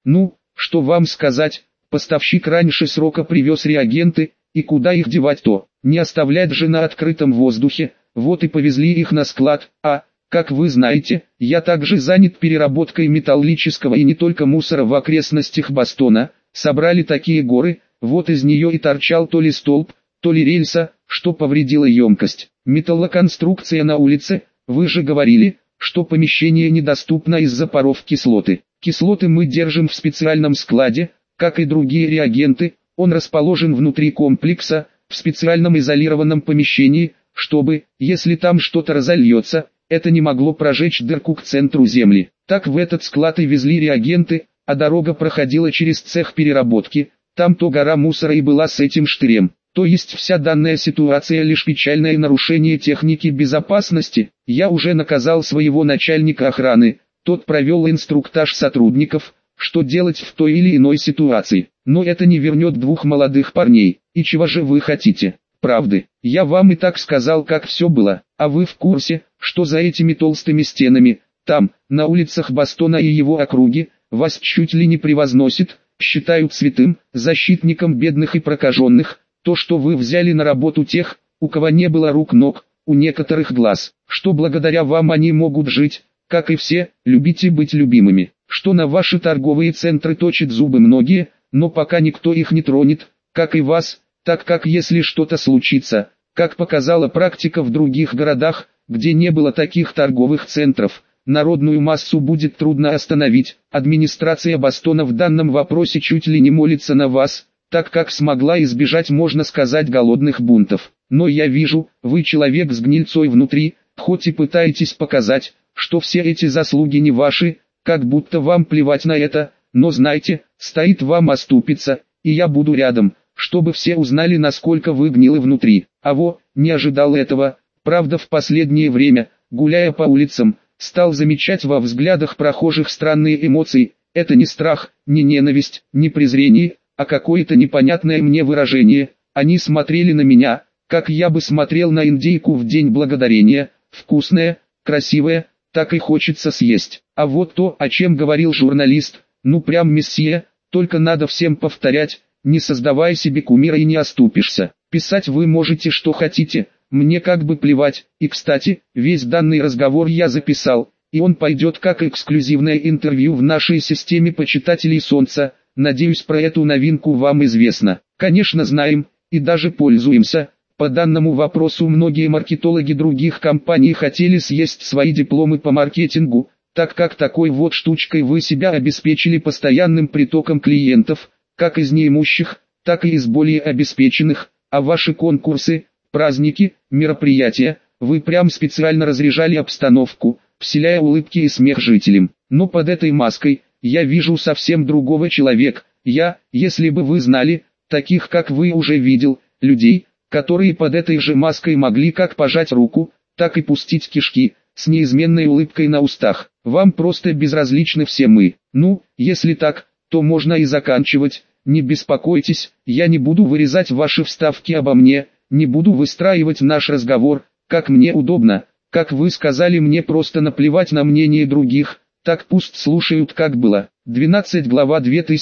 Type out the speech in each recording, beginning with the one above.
Ну, что вам сказать, поставщик раньше срока привез реагенты, и куда их девать-то, не оставлять же на открытом воздухе, вот и повезли их на склад, а, как вы знаете, я также занят переработкой металлического и не только мусора в окрестностях Бостона, собрали такие горы, вот из нее и торчал то ли столб, то ли рельса, что повредило емкость. Металлоконструкция на улице, вы же говорили, что помещение недоступно из-за паров кислоты. Кислоты мы держим в специальном складе, как и другие реагенты, он расположен внутри комплекса, в специальном изолированном помещении, чтобы, если там что-то разольется, это не могло прожечь дырку к центру земли. Так в этот склад и везли реагенты, а дорога проходила через цех переработки, там то гора мусора и была с этим штырем. То есть вся данная ситуация лишь печальное нарушение техники безопасности. Я уже наказал своего начальника охраны, тот провел инструктаж сотрудников, что делать в той или иной ситуации. Но это не вернет двух молодых парней. И чего же вы хотите? Правды. Я вам и так сказал, как все было, а вы в курсе, что за этими толстыми стенами, там, на улицах Бостона и его округи, вас чуть ли не превозносит, считают святым, защитником бедных и прокаженных, то, что вы взяли на работу тех, у кого не было рук-ног, у некоторых глаз, что благодаря вам они могут жить, как и все, любите быть любимыми, что на ваши торговые центры точат зубы многие, но пока никто их не тронет, как и вас, так как если что-то случится, как показала практика в других городах, где не было таких торговых центров, народную массу будет трудно остановить. Администрация Бостона в данном вопросе чуть ли не молится на вас, так как смогла избежать, можно сказать, голодных бунтов. Но я вижу, вы человек с гнильцой внутри, хоть и пытаетесь показать, что все эти заслуги не ваши, как будто вам плевать на это, но знайте, стоит вам оступиться, и я буду рядом, чтобы все узнали, насколько вы гнилы внутри. Не ожидал этого, правда в последнее время, гуляя по улицам, стал замечать во взглядах прохожих странные эмоции, это не страх, не ненависть, не презрение, а какое-то непонятное мне выражение, они смотрели на меня, как я бы смотрел на индейку в День Благодарения, вкусная, красивая, так и хочется съесть. А вот то, о чем говорил журналист, ну прям мессия, только надо всем повторять, не создавая себе кумира и не оступишься. Писать вы можете что хотите, мне как бы плевать, и кстати, весь данный разговор я записал, и он пойдет как эксклюзивное интервью в нашей системе почитателей Солнца, надеюсь про эту новинку вам известно. Конечно знаем, и даже пользуемся. По данному вопросу многие маркетологи других компаний хотели съесть свои дипломы по маркетингу, так как такой вот штучкой вы себя обеспечили постоянным притоком клиентов, как из неимущих, так и из более обеспеченных, а ваши конкурсы, праздники, мероприятия, вы прям специально разряжали обстановку, вселяя улыбки и смех жителям. Но под этой маской, я вижу совсем другого человека. Если бы вы знали, таких как вы уже видел, людей, которые под этой же маской могли как пожать руку, так и пустить кишки, с неизменной улыбкой на устах. Вам просто безразличны все мы. Ну, если так, то можно и заканчивать. Не беспокойтесь, я не буду вырезать ваши вставки обо мне, не буду выстраивать наш разговор, как мне удобно. Как вы сказали, мне просто наплевать на мнение других, так пусть слушают, как было. 12 глава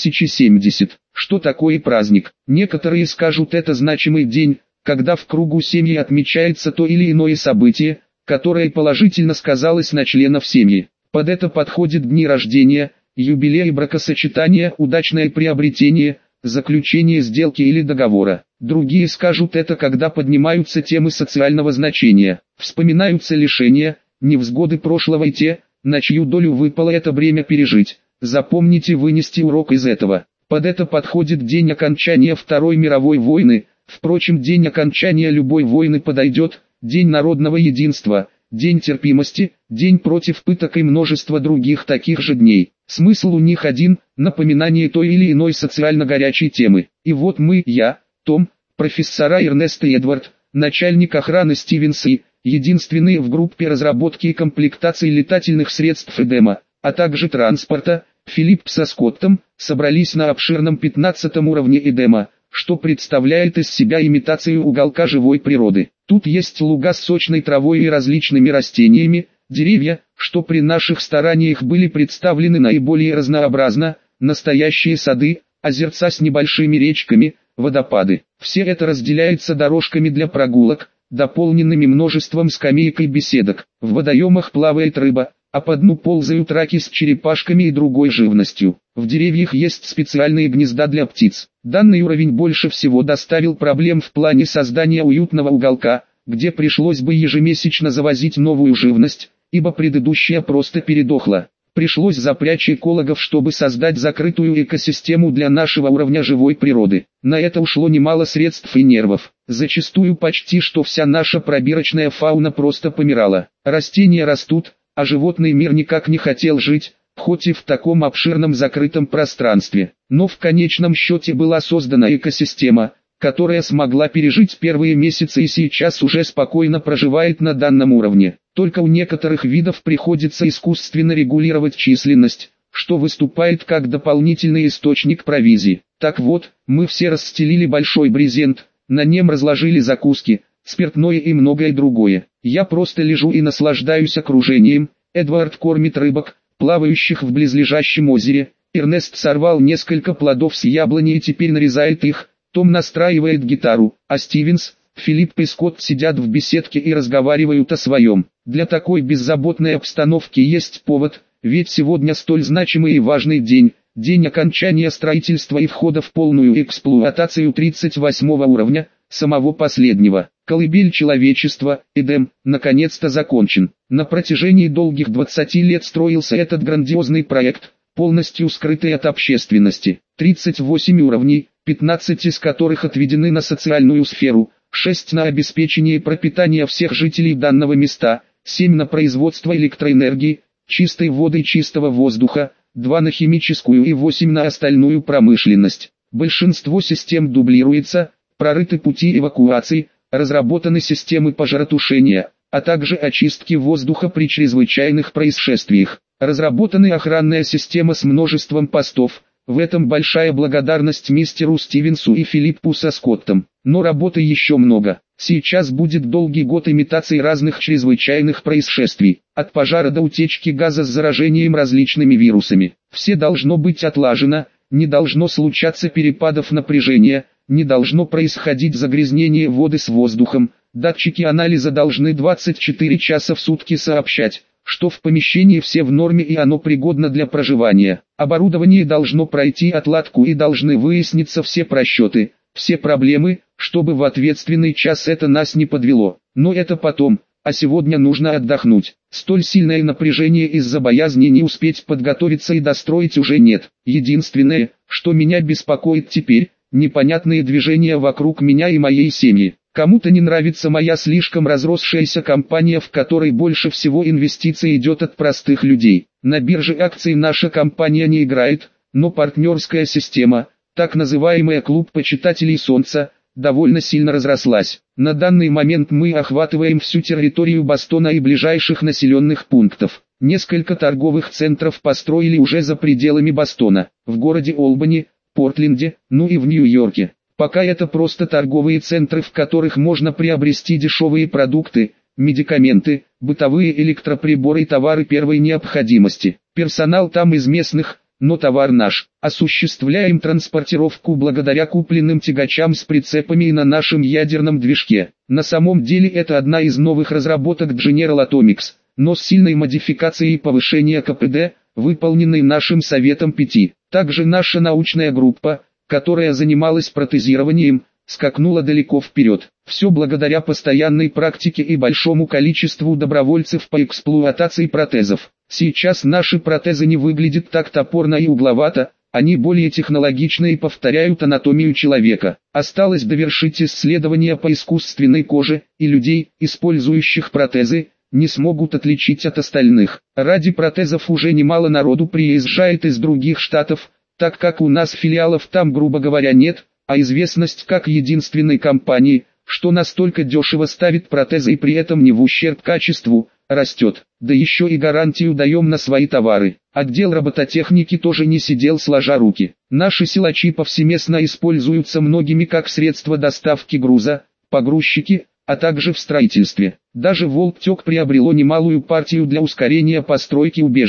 2070. Что такое праздник? Некоторые скажут, это значимый день, когда в кругу семьи отмечается то или иное событие, которое положительно сказалось на членов семьи. Под это подходят дни рождения, юбилеи, бракосочетания, удачное приобретение, заключение сделки или договора. Другие скажут, это когда поднимаются темы социального значения, вспоминаются лишения, невзгоды прошлого и те, на чью долю выпало это бремя пережить. Запомните, вынести урок из этого. Под это подходит день окончания Второй мировой войны. Впрочем, день окончания любой войны подойдет, день народного единства, день терпимости, день против пыток и множество других таких же дней. Смысл у них один – напоминание той или иной социально горячей темы. И вот мы, я, Том, профессора Эрнест и Эдвард, начальник охраны Стивенс и, единственные в группе разработки и комплектации летательных средств Эдема, а также транспорта, Филипп со Скоттом, собрались на обширном 15-м уровне Эдема, что представляет из себя имитацию уголка живой природы. Тут есть луга с сочной травой и различными растениями, деревья, что при наших стараниях были представлены наиболее разнообразно, настоящие сады, озерца с небольшими речками, водопады. Все это разделяется дорожками для прогулок, дополненными множеством скамеек и беседок. В водоемах плавает рыба, а по дну ползают раки с черепашками и другой живностью. В деревьях есть специальные гнезда для птиц. Данный уровень больше всего доставил проблем в плане создания уютного уголка, где пришлось бы ежемесячно завозить новую живность, ибо предыдущая просто передохла. Пришлось запрячь экологов, чтобы создать закрытую экосистему для нашего уровня живой природы. На это ушло немало средств и нервов. Зачастую почти что вся наша пробирочная фауна просто помирала. Растения растут, а животный мир никак не хотел жить, хоть и в таком обширном закрытом пространстве. Но в конечном счете была создана экосистема, которая смогла пережить первые месяцы и сейчас уже спокойно проживает на данном уровне. Только у некоторых видов приходится искусственно регулировать численность, что выступает как дополнительный источник провизии. Так вот, мы все расстелили большой брезент, на нем разложили закуски, спиртное и многое другое. Я просто лежу и наслаждаюсь окружением. Эдвард кормит рыбок, плавающих в близлежащем озере. Эрнест сорвал несколько плодов с яблони и теперь нарезает их. Том настраивает гитару, а Стивенс, Филипп и Скотт сидят в беседке и разговаривают о своем. Для такой беззаботной обстановки есть повод, ведь сегодня столь значимый и важный день, день окончания строительства и входа в полную эксплуатацию 38 уровня, самого последнего. Колыбель человечества, Эдем, наконец-то закончен. На протяжении долгих 20 лет строился этот грандиозный проект, полностью скрытый от общественности. 38 уровней, 15 из которых отведены на социальную сферу, 6 на обеспечение пропитания всех жителей данного места, 7 на производство электроэнергии, чистой воды и чистого воздуха, 2 на химическую и 8 на остальную промышленность. Большинство систем дублируется, прорыты пути эвакуации, разработаны системы пожаротушения, а также очистки воздуха при чрезвычайных происшествиях. Разработана охранная система с множеством постов. В этом большая благодарность мистеру Стивенсу и Филиппу со Скоттом. Но работы еще много. Сейчас будет долгий год имитаций разных чрезвычайных происшествий, от пожара до утечки газа с заражением различными вирусами. Все должно быть отлажено, не должно случаться перепадов напряжения, не должно происходить загрязнение воды с воздухом. Датчики анализа должны 24 часа в сутки сообщать, что в помещении все в норме и оно пригодно для проживания. Оборудование должно пройти отладку и должны выясниться все просчеты, все проблемы, чтобы в ответственный час это нас не подвело. Но это потом, а сегодня нужно отдохнуть. Столь сильное напряжение из-за боязни не успеть подготовиться и достроить уже нет. Единственное, что меня беспокоит теперь, непонятные движения вокруг меня и моей семьи. Кому-то не нравится моя слишком разросшаяся компания, в которой больше всего инвестиций идет от простых людей. На бирже акций наша компания не играет, но партнерская система, так называемый клуб почитателей Солнца, довольно сильно разрослась. На данный момент мы охватываем всю территорию Бостона и ближайших населенных пунктов. Несколько торговых центров построили уже за пределами Бостона, в городе Олбани, Портленде, ну и в Нью-Йорке. Пока это просто торговые центры, в которых можно приобрести дешевые продукты, медикаменты, бытовые электроприборы и товары первой необходимости. Персонал там из местных, но товар наш. Осуществляем транспортировку благодаря купленным тягачам с прицепами и на нашем ядерном движке. На самом деле это одна из новых разработок General Atomics, но с сильной модификацией повышения КПД, выполненной нашим Советом 5. Также наша научная группа, которая занималась протезированием, скакнула далеко вперед. Все благодаря постоянной практике и большому количеству добровольцев по эксплуатации протезов. Сейчас наши протезы не выглядят так топорно и угловато, они более технологичны и повторяют анатомию человека. Осталось довершить исследования по искусственной коже, и людей, использующих протезы, не смогут отличить от остальных. Ради протезов уже немало народу приезжает из других штатов, так как у нас филиалов там, грубо говоря, нет, а известность как единственной компании, что настолько дешево ставит протезы и при этом не в ущерб качеству, растет. Да еще и гарантию даем на свои товары. Отдел робототехники тоже не сидел сложа руки. Наши силачи повсеместно используются многими как средство доставки груза, погрузчики, а также в строительстве. Даже Волктек приобрело немалую партию для ускорения постройки убежищ.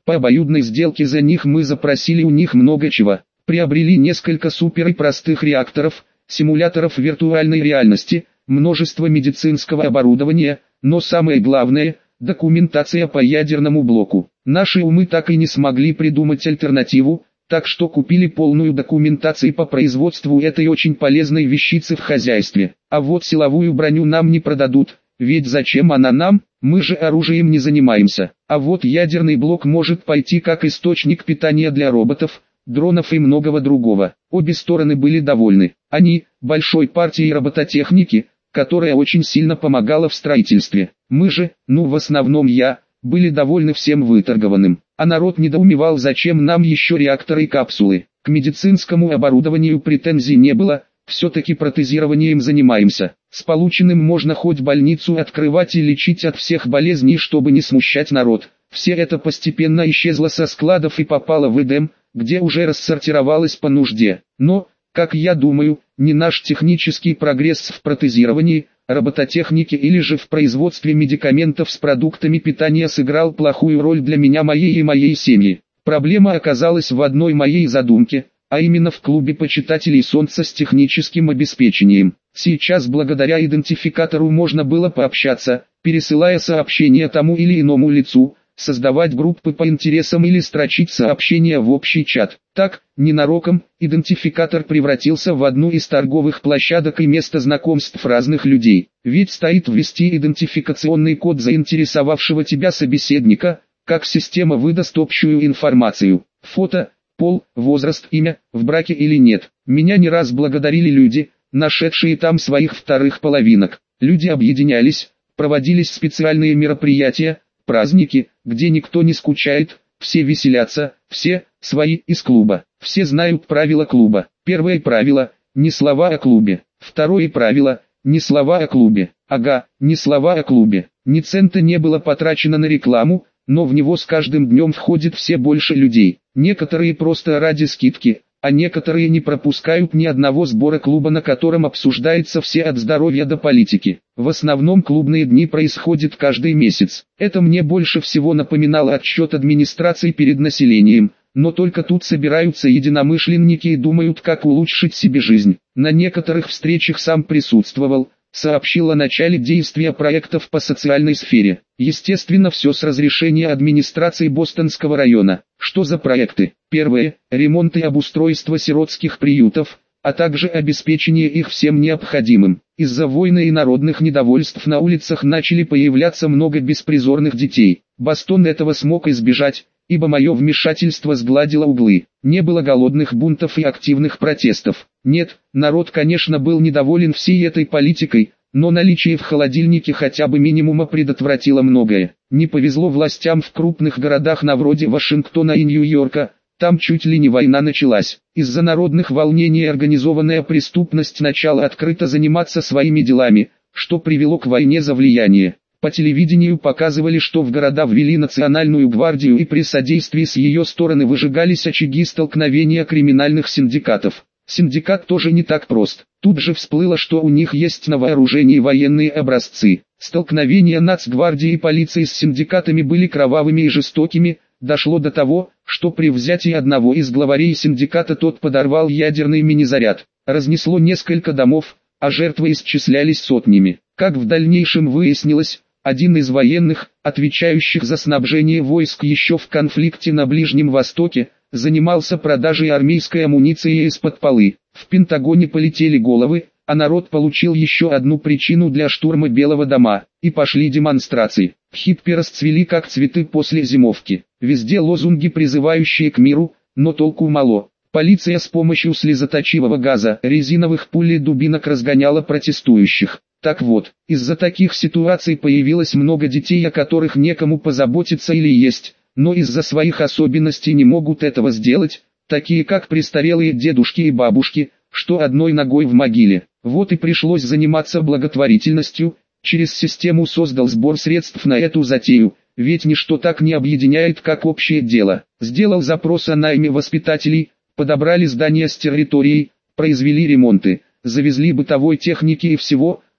По обоюдной сделке за них мы запросили у них много чего. Приобрели несколько супер и простых реакторов, симуляторов виртуальной реальности, множество медицинского оборудования, но самое главное – документация по ядерному блоку. Наши умы так и не смогли придумать альтернативу, так что купили полную документацию по производству этой очень полезной вещицы в хозяйстве. А вот силовую броню нам не продадут, ведь зачем она нам, мы же оружием не занимаемся. А вот ядерный блок может пойти как источник питания для роботов, дронов и многого другого. Обе стороны были довольны. Они, большой партией робототехники, которая очень сильно помогала в строительстве. Мы же, в основном я, были довольны всем выторгованным. А народ недоумевал, зачем нам еще реакторы и капсулы. К медицинскому оборудованию претензий не было, все-таки протезированием занимаемся. С полученным можно хоть больницу открывать и лечить от всех болезней, чтобы не смущать народ. Все это постепенно исчезло со складов и попало в Эдем, где уже рассортировалось по нужде. Но, как я думаю, не наш технический прогресс в протезировании, робототехнике или же в производстве медикаментов с продуктами питания сыграл плохую роль для меня, моей и моей семьи. Проблема оказалась в одной моей задумке, а именно в клубе почитателей Солнца с техническим обеспечением. Сейчас благодаря идентификатору можно было пообщаться, пересылая сообщения тому или иному лицу, создавать группы по интересам или строчить сообщения в общий чат. Так, ненароком, идентификатор превратился в одну из торговых площадок и место знакомств разных людей. Ведь стоит ввести идентификационный код заинтересовавшего тебя собеседника, как система выдаст общую информацию. Фото, пол, возраст, имя, в браке или нет. Меня не раз благодарили люди, нашедшие там своих вторых половинок. Люди объединялись, проводились специальные мероприятия, праздники, где никто не скучает, все веселятся, все свои из клуба. Все знают правила клуба. Первое правило – не слова о клубе. Второе правило – не слова о клубе. Ага, не слова о клубе. Ни цента не было потрачено на рекламу, но в него с каждым днем входит все больше людей. Некоторые просто ради скидки, а некоторые не пропускают ни одного сбора клуба, на котором обсуждается все от здоровья до политики. В основном клубные дни происходят каждый месяц. Это мне больше всего напоминало отчет администрации перед населением, но только тут собираются единомышленники и думают, как улучшить себе жизнь. На некоторых встречах сам присутствовал, сообщил о начале действия проектов по социальной сфере. Естественно, все с разрешения администрации Бостонского района. Что за проекты? Первое – ремонт и обустройство сиротских приютов, а также обеспечение их всем необходимым. Из-за войны и народных недовольств на улицах начали появляться много беспризорных детей. Бостон этого смог избежать, ибо мое вмешательство сгладило углы. Не было голодных бунтов и активных протестов. Нет, народ, конечно, был недоволен всей этой политикой, но наличие в холодильнике хотя бы минимума предотвратило многое. Не повезло властям в крупных городах на вроде Вашингтона и Нью-Йорка, там чуть ли не война началась. Из-за народных волнений организованная преступность начала открыто заниматься своими делами, что привело к войне за влияние. По телевидению показывали, что в города ввели национальную гвардию и при содействии с ее стороны выжигались очаги столкновения криминальных синдикатов. Синдикат тоже не так прост. Тут же всплыло, что у них есть на вооружении военные образцы. Столкновения нацгвардии и полиции с синдикатами были кровавыми и жестокими. Дошло до того, что при взятии одного из главарей синдиката тот подорвал ядерный мини-заряд. Разнесло несколько домов, а жертвы исчислялись сотнями. Как в дальнейшем выяснилось, один из военных, отвечающих за снабжение войск еще в конфликте на Ближнем Востоке, занимался продажей армейской амуниции из-под полы. В Пентагоне полетели головы, а народ получил еще одну причину для штурма Белого дома, и пошли демонстрации. Хиппи расцвели как цветы после зимовки. Везде лозунги, призывающие к миру, но толку мало. Полиция с помощью слезоточивого газа, резиновых пуль и дубинок разгоняла протестующих. Так вот, из-за таких ситуаций появилось много детей, о которых некому позаботиться или есть, но из-за своих особенностей не могут этого сделать, такие как престарелые дедушки и бабушки, что одной ногой в могиле. Вот и пришлось заниматься благотворительностью, через систему создал сбор средств на эту затею, ведь ничто так не объединяет, как общее дело. Сделал запрос о найме воспитателей, подобрали здания с территорией, произвели ремонты, завезли бытовой техники и всего,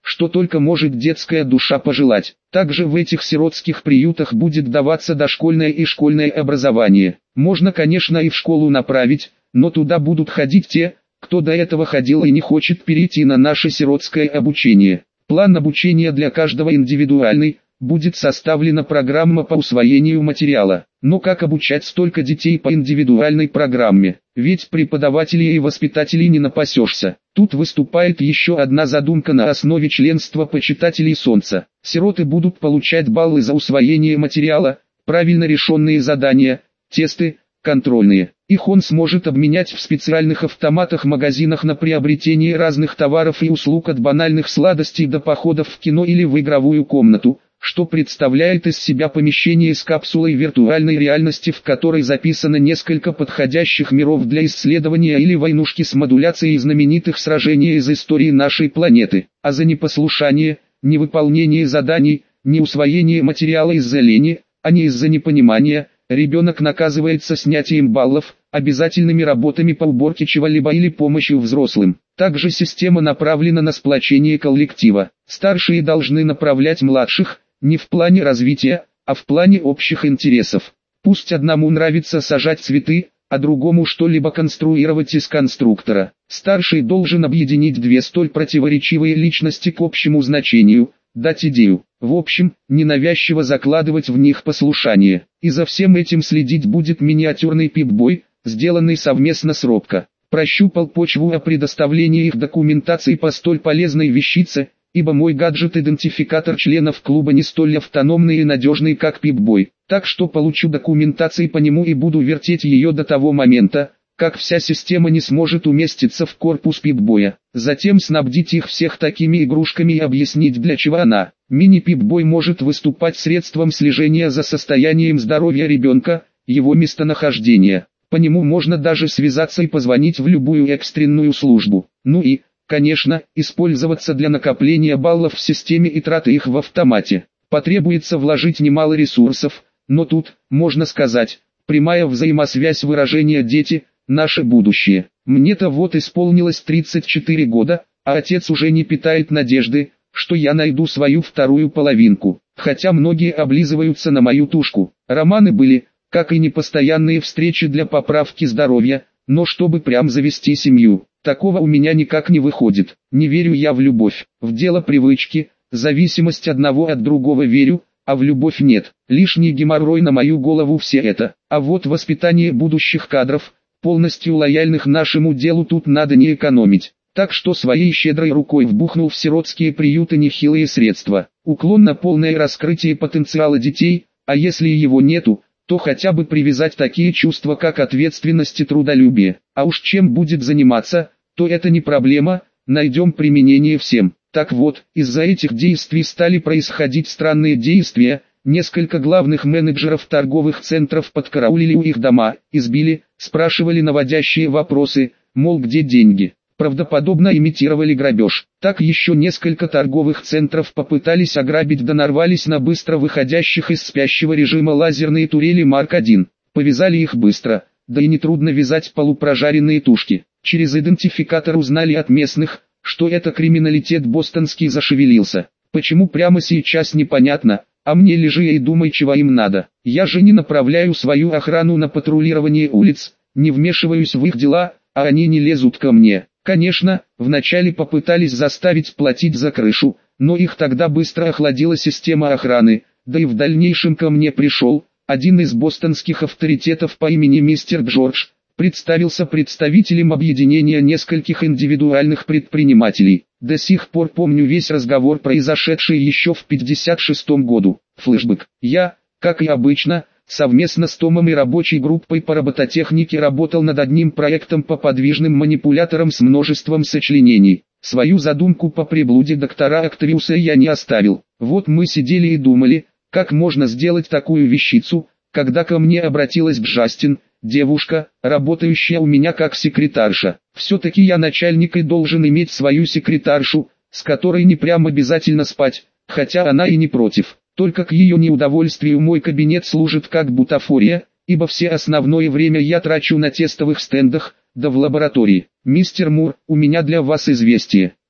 что только может детская душа пожелать. Также в этих сиротских приютах будет даваться дошкольное и школьное образование. Можно, конечно, и в школу направить, но туда будут ходить те, кто до этого ходил и не хочет перейти на наше сиротское обучение. План обучения для каждого индивидуальный, будет составлена программа по усвоению материала. Но как обучать столько детей по индивидуальной программе? Ведь преподавателей и воспитателей не напасешься. Тут выступает еще одна задумка на основе членства почитателей Солнца. Сироты будут получать баллы за усвоение материала, правильно решенные задания, тесты, контрольные. Их он сможет обменять в специальных автоматах-магазинах на приобретение разных товаров и услуг от банальных сладостей до походов в кино или в игровую комнату, что представляет из себя помещение с капсулой виртуальной реальности, в которой записано несколько подходящих миров для исследования, или войнушки с модуляцией знаменитых сражений из истории нашей планеты. А за непослушание, невыполнение заданий, неусвоение материала из-за лени, а не из-за непонимания, ребенок наказывается снятием баллов, обязательными работами по уборке чего-либо или помощью взрослым. Также система направлена на сплочение коллектива. Старшие должны направлять младших, не в плане развития, а в плане общих интересов. Пусть одному нравится сажать цветы, а другому что-либо конструировать из конструктора. Старший должен объединить две столь противоречивые личности к общему значению, дать идею. В общем, ненавязчиво закладывать в них послушание. И за всем этим следить будет миниатюрный Пип-бой, сделанный совместно с Робко. Прощупал почву о предоставлении их документации по столь полезной вещице, ибо мой гаджет-идентификатор членов клуба не столь автономный и надежный, как Пип-бой. Так что получу документации по нему и буду вертеть ее до того момента, как вся система не сможет уместиться в корпус Пип-боя. Затем снабдить их всех такими игрушками и объяснить, для чего она. Мини-Пип-бой может выступать средством слежения за состоянием здоровья ребенка, его местонахождения. По нему можно даже связаться и позвонить в любую экстренную службу. Ну и, конечно, использоваться для накопления баллов в системе и траты их в автомате. Потребуется вложить немало ресурсов, но тут, можно сказать, прямая взаимосвязь выражения «дети» – наше будущее. Мне-то вот исполнилось 34 года, а отец уже не питает надежды, что я найду свою вторую половинку. Хотя многие облизываются на мою тушку. Романы были, как и непостоянные встречи для поправки здоровья, но чтобы прям завести семью, такого у меня никак не выходит. Не верю я в любовь, в дело привычки, зависимость одного от другого верю, а в любовь нет. Лишний геморрой на мою голову все это. А вот воспитание будущих кадров, полностью лояльных нашему делу, тут надо не экономить. Так что своей щедрой рукой вбухнул в сиротские приюты нехилые средства. Уклон на полное раскрытие потенциала детей, а если его нету, то хотя бы привязать такие чувства, как ответственность и трудолюбие. А уж чем будет заниматься, то это не проблема, найдем применение всем. Так вот, из-за этих действий стали происходить странные действия. Несколько главных менеджеров торговых центров подкараулили у их дома, избили, спрашивали наводящие вопросы, мол, где деньги. Правдоподобно имитировали грабеж. Так еще несколько торговых центров попытались ограбить, да нарвались на быстро выходящих из спящего режима лазерные турели Марк-1. Повязали их быстро, да и нетрудно вязать полупрожаренные тушки. Через идентификатор узнали от местных, что это криминалитет бостонский зашевелился. Почему прямо сейчас непонятно, а мне лежи и думай, чего им надо. Я же не направляю свою охрану на патрулирование улиц, не вмешиваюсь в их дела, а они не лезут ко мне. Конечно, вначале попытались заставить платить за крышу, но их тогда быстро охладила система охраны, да и в дальнейшем ко мне пришел один из бостонских авторитетов по имени мистер Джордж, представился представителем объединения нескольких индивидуальных предпринимателей. До сих пор помню весь разговор, произошедший еще в 1956 году. Флэшбэк. Я, как и обычно, совместно с Томом и рабочей группой по робототехнике работал над одним проектом по подвижным манипуляторам с множеством сочленений. Свою задумку по приблуде доктора Октавиуса я не оставил. Вот мы сидели и думали, как можно сделать такую вещицу, когда ко мне обратилась Джастин, девушка, работающая у меня как секретарша. Все-таки я начальник и должен иметь свою секретаршу, с которой не прям обязательно спать, хотя она и не против. Только к ее неудовольствию мой кабинет служит как бутафория, ибо все основное время я трачу на тестовых стендах, да в лаборатории. Мистер Мур, у меня для вас известие.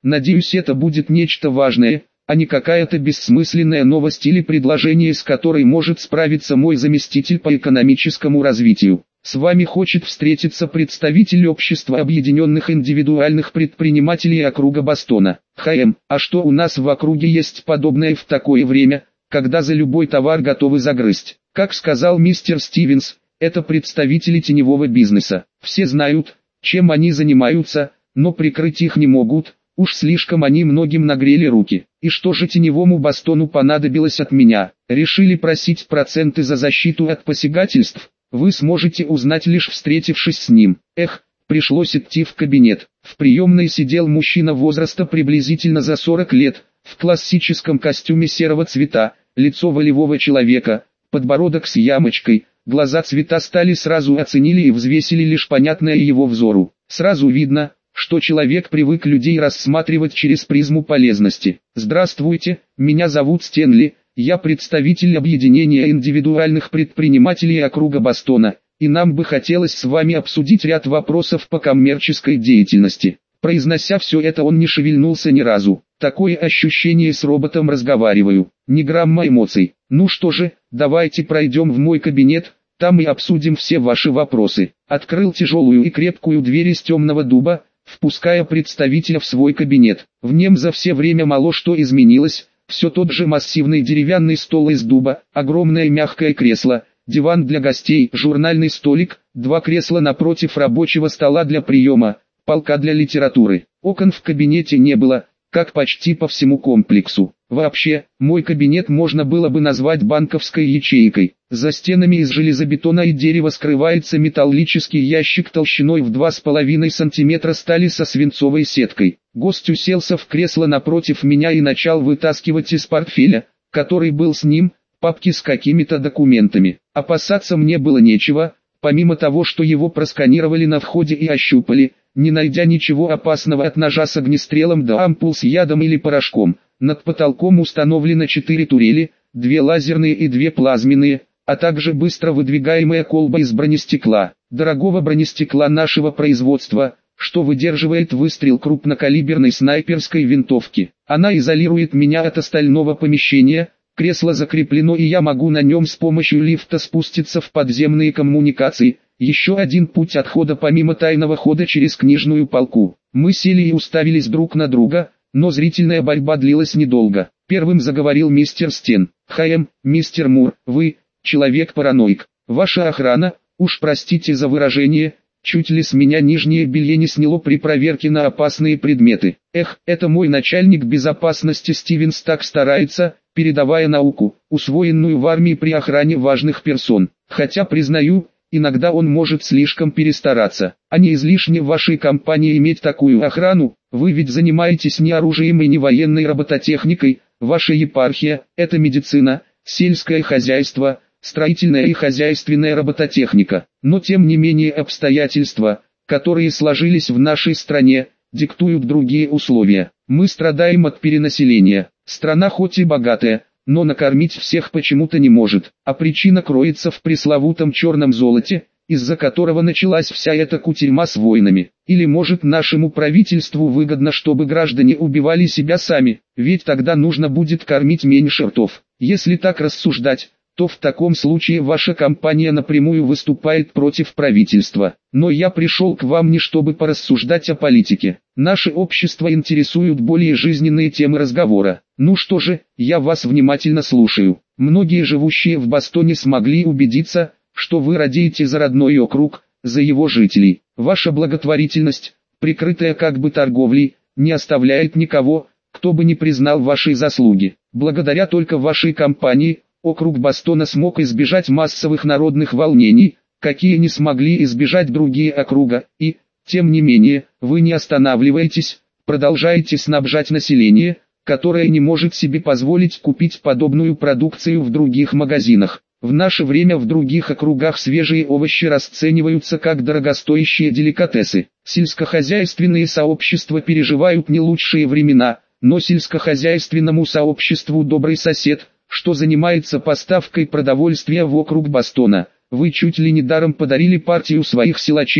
Надеюсь, это будет нечто важное, а не какая-то бессмысленная новость или предложение, с которой может справиться мой заместитель по экономическому развитию. С вами хочет встретиться представитель общества объединенных индивидуальных предпринимателей округа Бостона. А что у нас в округе есть подобное в такое время, когда за любой товар готовы загрызть? Как сказал мистер Стивенс, это представители теневого бизнеса. Все знают, чем они занимаются, но прикрыть их не могут. Уж слишком они многим нагрели руки. И что же теневому Бостону понадобилось от меня? Решили просить проценты за защиту от посягательств? Вы сможете узнать, лишь встретившись с ним. Пришлось идти в кабинет. В приемной сидел мужчина возраста приблизительно за 40 лет, в классическом костюме серого цвета, лицо волевого человека, подбородок с ямочкой, глаза цвета стали сразу оценили и взвесили лишь понятное его взору. Сразу видно, что человек привык людей рассматривать через призму полезности. Здравствуйте, меня зовут Стэнли, я представитель объединения индивидуальных предпринимателей округа Бостона, и нам бы хотелось с вами обсудить ряд вопросов по коммерческой деятельности. Произнося все это, он не шевельнулся ни разу. Такое ощущение, с роботом разговариваю, ни грамма эмоций. Ну что же, давайте пройдем в мой кабинет, там и обсудим все ваши вопросы. Открыл тяжелую и крепкую дверь из темного дуба, впуская представителя в свой кабинет. В нем за все время мало что изменилось, все тот же массивный деревянный стол из дуба, огромное мягкое кресло, диван для гостей, журнальный столик, 2 кресла напротив рабочего стола для приема, полка для литературы. Окон в кабинете не было, как почти по всему комплексу. Вообще, мой кабинет можно было бы назвать банковской ячейкой. За стенами из железобетона и дерева скрывается металлический ящик толщиной в 2,5 см стали со свинцовой сеткой. Гость уселся в кресло напротив меня и начал вытаскивать из портфеля, который был с ним, папки с какими-то документами. Опасаться мне было нечего, помимо того, что его просканировали на входе и ощупали, не найдя ничего опасного от ножа с огнестрелом до ампул с ядом или порошком. Над потолком установлено 4 турели, 2 лазерные и 2 плазменные, а также быстро выдвигаемая колба из бронестекла, дорогого бронестекла нашего производства, что выдерживает выстрел крупнокалиберной снайперской винтовки. Она изолирует меня от остального помещения, кресло закреплено и я могу на нем с помощью лифта спуститься в подземные коммуникации. Еще один путь отхода помимо тайного хода через книжную полку. Мы сели и уставились друг на друга, но зрительная борьба длилась недолго. Первым заговорил мистер Стен. Мистер Мур, вы, человек-параноик. Ваша охрана, уж простите за выражение, чуть ли с меня нижнее белье не сняло при проверке на опасные предметы. Это мой начальник безопасности Стивенс так старается, передавая науку, усвоенную в армии при охране важных персон. Хотя, признаю, иногда он может слишком перестараться. А не излишне в вашей компании иметь такую охрану? Вы ведь занимаетесь не оружием и не военной робототехникой. Ваша епархия – это медицина, сельское хозяйство, строительная и хозяйственная робототехника. Но тем не менее обстоятельства, которые сложились в нашей стране, диктуют другие условия. Мы страдаем от перенаселения. Страна хоть и богатая, но накормить всех почему-то не может, а причина кроется в пресловутом черном золоте, из-за которого началась вся эта кутерьма с войнами. Или может нашему правительству выгодно, чтобы граждане убивали себя сами, ведь тогда нужно будет кормить меньше ртов. Если так рассуждать, то в таком случае ваша компания напрямую выступает против правительства. Но я пришел к вам не чтобы порассуждать о политике. Наше общество интересуют более жизненные темы разговора. Ну что же, я вас внимательно слушаю. Многие живущие в Бостоне смогли убедиться, что вы радеете за родной округ, за его жителей. Ваша благотворительность, прикрытая как бы торговлей, не оставляет никого, кто бы не признал вашей заслуги. Благодаря только вашей компании, округ Бостона смог избежать массовых народных волнений, какие не смогли избежать другие округа, и, тем не менее, вы не останавливаетесь, продолжаете снабжать население, которое не может себе позволить купить подобную продукцию в других магазинах. В наше время в других округах свежие овощи расцениваются как дорогостоящие деликатесы. Сельскохозяйственные сообщества переживают не лучшие времена, но сельскохозяйственному сообществу добрый сосед, что занимается поставкой продовольствия в округ Бостона. Вы чуть ли не даром подарили партию своих силачей,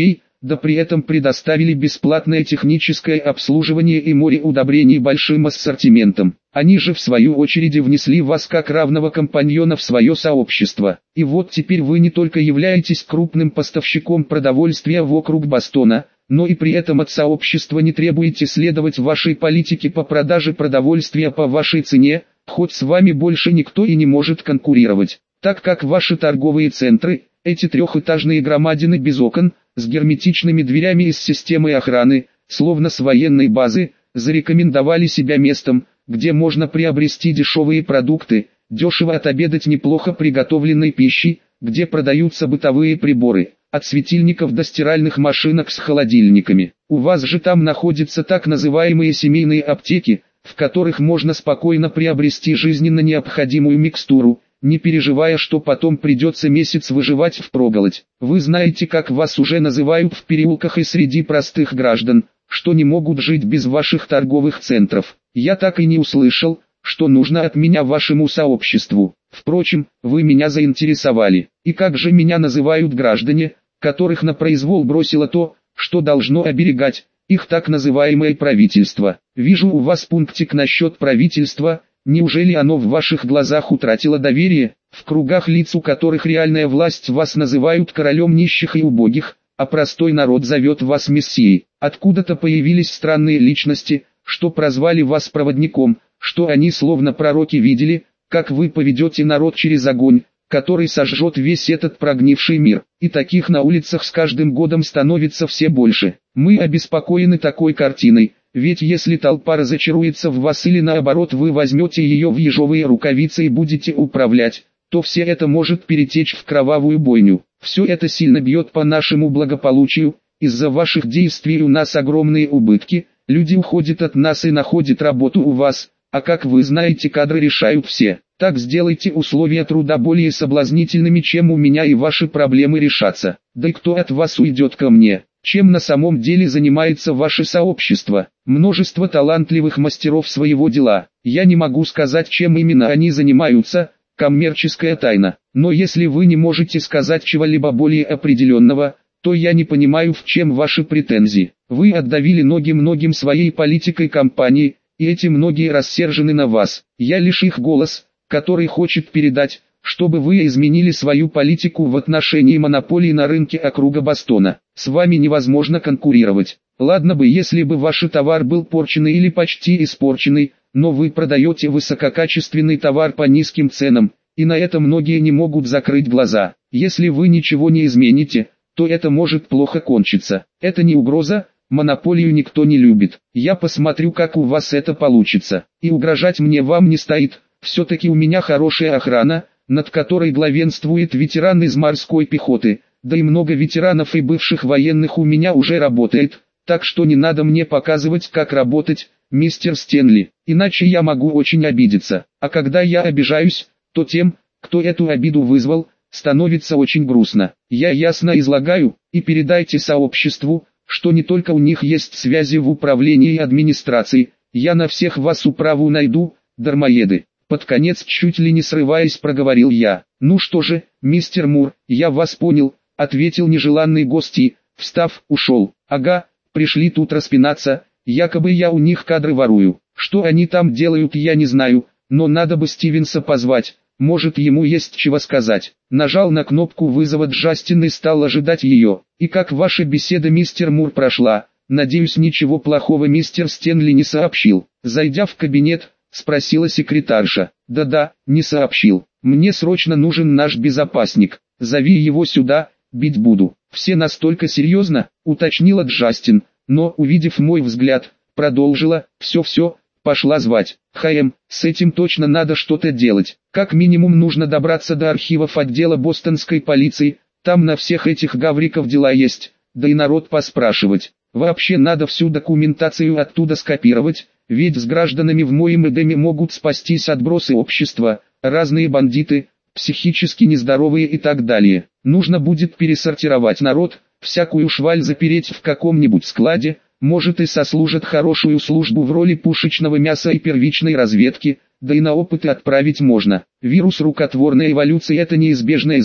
да при этом предоставили бесплатное техническое обслуживание и море удобрений большим ассортиментом. Они же в свою очередь внесли вас как равного компаньона в свое сообщество. И вот теперь вы не только являетесь крупным поставщиком продовольствия в округ Бостона, но и при этом от сообщества не требуете следовать вашей политике по продаже продовольствия по вашей цене, хоть с вами больше никто и не может конкурировать, так как ваши торговые центры, эти трехэтажные громадины без окон, с герметичными дверями и с системой охраны, словно с военной базы, зарекомендовали себя местом, где можно приобрести дешевые продукты, дешево отобедать неплохо приготовленной пищей, где продаются бытовые приборы, от светильников до стиральных машинок с холодильниками. У вас же там находятся так называемые семейные аптеки, в которых можно спокойно приобрести жизненно необходимую микстуру, не переживая, что потом придется месяц выживать впроголодь. Вы знаете, как вас уже называют в переулках и среди простых граждан, что не могут жить без ваших торговых центров. Я так и не услышал, что нужно от меня вашему сообществу. Впрочем, вы меня заинтересовали. И как же меня называют граждане, которых на произвол бросило то, что должно оберегать их так называемое правительство? Вижу у вас пунктик насчет правительства. Неужели оно в ваших глазах утратило доверие, в кругах лиц у которых реальная власть вас называют королем нищих и убогих, а простой народ зовет вас мессией? Откуда-то появились странные личности, что прозвали вас проводником, что они словно пророки видели, как вы поведете народ через огонь, который сожжет весь этот прогнивший мир. И таких на улицах с каждым годом становится все больше. Мы обеспокоены такой картиной. Ведь если толпа разочаруется в вас или наоборот вы возьмете ее в ежовые рукавицы и будете управлять, то все это может перетечь в кровавую бойню. Все это сильно бьет по нашему благополучию, из-за ваших действий у нас огромные убытки, люди уходят от нас и находят работу у вас, а как вы знаете, кадры решают все. Так сделайте условия труда более соблазнительными, чем у меня, и ваши проблемы решатся. Да и кто от вас уйдет ко мне? Чем на самом деле занимается ваше сообщество? Множество талантливых мастеров своего дела. Я не могу сказать, чем именно они занимаются, коммерческая тайна. Но если вы не можете сказать чего-либо более определенного, то я не понимаю, в чем ваши претензии. Вы отдавили ноги многим своей политикой компании, и эти многие рассержены на вас. Я лишь их голос, который хочет передать, чтобы вы изменили свою политику в отношении монополии на рынке округа Бостона. С вами невозможно конкурировать. Ладно бы, если бы ваш товар был порченный или почти испорченный, но вы продаете высококачественный товар по низким ценам, и на это многие не могут закрыть глаза. Если вы ничего не измените, то это может плохо кончиться. Это не угроза, монополию никто не любит. Я посмотрю, как у вас это получится. И угрожать мне вам не стоит, все-таки у меня хорошая охрана, над которой главенствует ветеран из морской пехоты, да и много ветеранов и бывших военных у меня уже работает, так что не надо мне показывать, как работать, мистер Стэнли, иначе я могу очень обидеться. А когда я обижаюсь, то тем, кто эту обиду вызвал, становится очень грустно. Я ясно излагаю, и передайте сообществу, что не только у них есть связи в управлении и администрации, я на всех вас управу найду, дармоеды. Под конец, чуть ли не срываясь, проговорил я. «Ну что же, мистер Мур, я вас понял», — ответил нежеланный гость и, встав, ушел. «Ага, пришли тут распинаться, якобы я у них кадры ворую. Что они там делают, я не знаю, но надо бы Стивенса позвать, может ему есть чего сказать». Нажал на кнопку вызова Джастин и стал ожидать ее. «И как ваша беседа, мистер Мур, прошла? Надеюсь, ничего плохого мистер Стэнли не сообщил». Зайдя в кабинет, спросила секретарша. «Да-да, не сообщил. Мне срочно нужен наш безопасник. Зови его сюда, бить буду». «Все настолько серьезно?» — уточнила Джастин, но, увидев мой взгляд, продолжила. «Все-все, пошла звать». С этим точно надо что-то делать. Как минимум нужно добраться до архивов отдела бостонской полиции, там на всех этих гавриков дела есть, да и народ поспрашивать. Вообще надо всю документацию оттуда скопировать, ведь с гражданами в моем Эдеме могут спастись отбросы общества, разные бандиты, психически нездоровые и так далее. Нужно будет пересортировать народ, всякую шваль запереть в каком-нибудь складе, может и сослужат хорошую службу в роли пушечного мяса и первичной разведки, да и на опыты отправить можно. Вирус рукотворной эволюции — это неизбежное зло,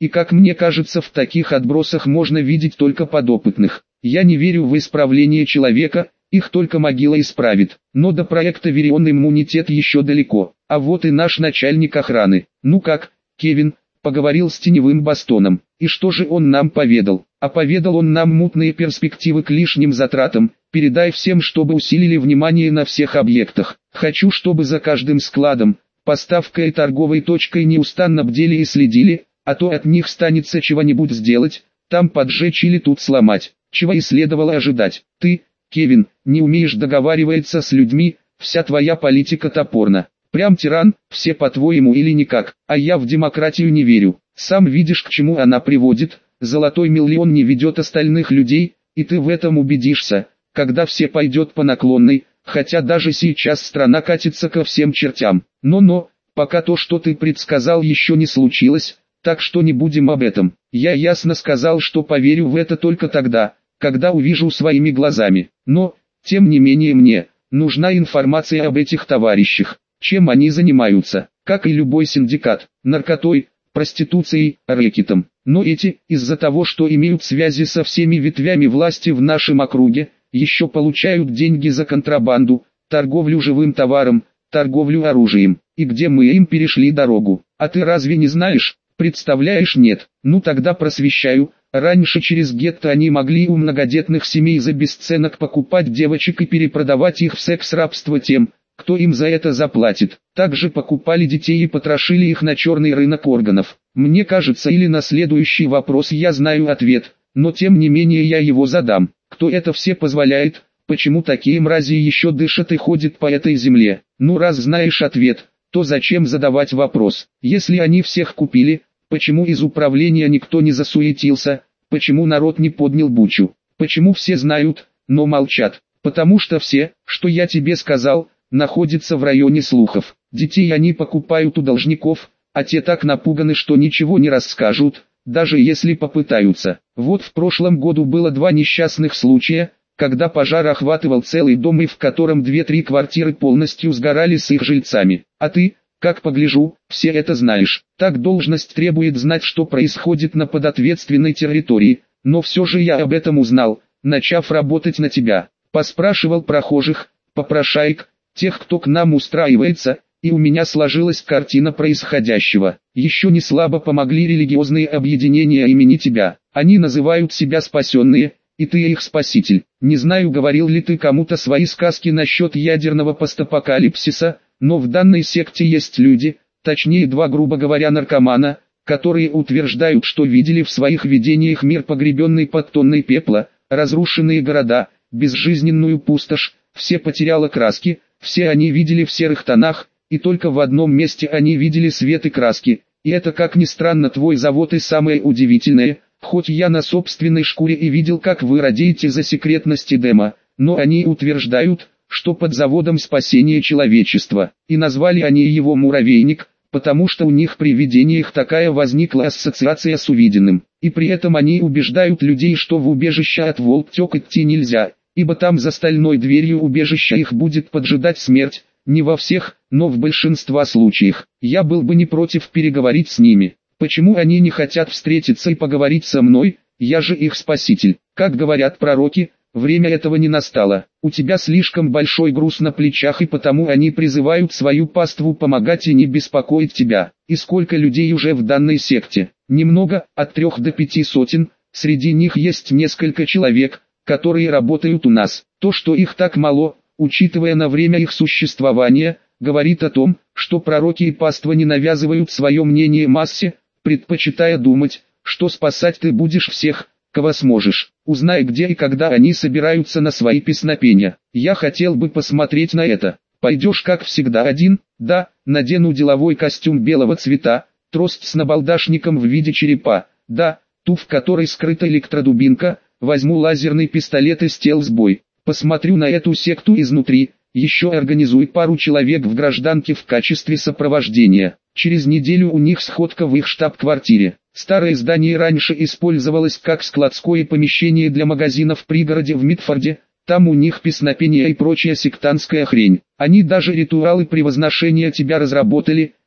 И как мне кажется, в таких отбросах можно видеть только подопытных. Я не верю в исправление человека, их только могила исправит. Но до проекта «Вирион иммунитет» еще далеко. А вот и наш начальник охраны. Ну как, Кевин, поговорил с теневым Бостоном. И что же он нам поведал? А поведал он нам мутные перспективы к лишним затратам. Передай всем, чтобы усилили внимание на всех объектах. Хочу, чтобы за каждым складом, поставкой и торговой точкой неустанно бдели и следили, а то от них станется чего-нибудь сделать, там поджечь или тут сломать, чего и следовало ожидать. Ты, Кевин, не умеешь договариваться с людьми, вся твоя политика топорна. Прям тиран, все по-твоему или никак, а я в демократию не верю. Сам видишь, к чему она приводит, золотой миллион не ведет остальных людей, и ты в этом убедишься, когда все пойдет по наклонной, хотя даже сейчас страна катится ко всем чертям. Но, пока то, что ты предсказал, еще не случилось, так что не будем об этом. Я ясно сказал, что поверю в это только тогда, когда увижу своими глазами. Но, тем не менее мне, нужна информация об этих товарищах, чем они занимаются, как и любой синдикат, наркотой, проституцией, рэкетом. Но эти, из-за того, что имеют связи со всеми ветвями власти в нашем округе, еще получают деньги за контрабанду, торговлю живым товаром, торговлю оружием, и где мы им перешли дорогу. А ты разве не знаешь? Представляешь, нет. Ну тогда просвещаю. Раньше через гетто они могли у многодетных семей за бесценок покупать девочек и перепродавать их в секс-рабство тем, кто им за это заплатит. Также покупали детей и потрошили их на черный рынок органов. Мне кажется, или на следующий вопрос я знаю ответ, но тем не менее я его задам. Кто это все позволяет? Почему такие мрази еще дышат и ходят по этой земле? Ну раз знаешь ответ, то зачем задавать вопрос? Если они всех купили, почему из управления никто не засуетился? Почему народ не поднял бучу? Почему все знают, но молчат? Потому что все, что я тебе сказал, находятся в районе слухов. Детей они покупают у должников, а те так напуганы, что ничего не расскажут, даже если попытаются. Вот в прошлом году было 2 несчастных случая, когда пожар охватывал целый дом и в котором 2-3 квартиры полностью сгорали с их жильцами. А ты, как погляжу, все это знаешь. Так должность требует знать, что происходит на подответственной территории, но все же я об этом узнал, начав работать на тебя. Поспрашивал прохожих, попрошаек, тех, кто к нам устраивается, и у меня сложилась картина происходящего. Еще не слабо помогли религиозные объединения имени тебя. Они называют себя спасенные, и ты их спаситель. Не знаю, говорил ли ты кому-то свои сказки насчет ядерного постапокалипсиса, но в данной секте есть люди, точнее 2, грубо говоря, наркомана, которые утверждают, что видели в своих видениях мир, погребенный под тонной пепла, разрушенные города, безжизненную пустошь, все потеряло краски, все они видели в серых тонах, и только в одном месте они видели свет и краски. И это, как ни странно, твой завод. И самое удивительное, хоть я на собственной шкуре и видел, как вы радеете за секретность Эдема, но они утверждают, что под заводом спасения человечества, и назвали они его «Муравейник», потому что у них при видениях такая возникла ассоциация с увиденным. И при этом они убеждают людей, что в убежище от волк-тёк идти нельзя, ибо там за стальной дверью убежища их будет поджидать смерть. Не во всех, но в большинстве случаев. Я был бы не против переговорить с ними. Почему они не хотят встретиться и поговорить со мной? Я же их спаситель. Как говорят пророки, время этого не настало. У тебя слишком большой груз на плечах, и потому они призывают свою паству помогать и не беспокоить тебя. И сколько людей уже в данной секте? Немного, от 3 до 5 сотен. Среди них есть несколько человек, которые работают у нас. То, что их так мало, учитывая на время их существования, говорит о том, что пророки и паства не навязывают свое мнение массе, предпочитая думать, что спасать ты будешь всех, кого сможешь. Узнай, где и когда они собираются на свои песнопения. Я хотел бы посмотреть на это. Пойдешь как всегда один? Да, надену деловой костюм белого цвета, трость с набалдашником в виде черепа, да, ту, в которой скрыта электродубинка, возьму лазерный пистолет и стелс-бой. Посмотрю на эту секту изнутри, еще организуй пару человек в гражданке в качестве сопровождения. Через неделю у них сходка в их штаб-квартире. Старое здание раньше использовалось как складское помещение для магазинов в пригороде в Митфорде, там у них песнопения и прочая сектантская хрень. Они даже ритуалы превозношения тебя разработали,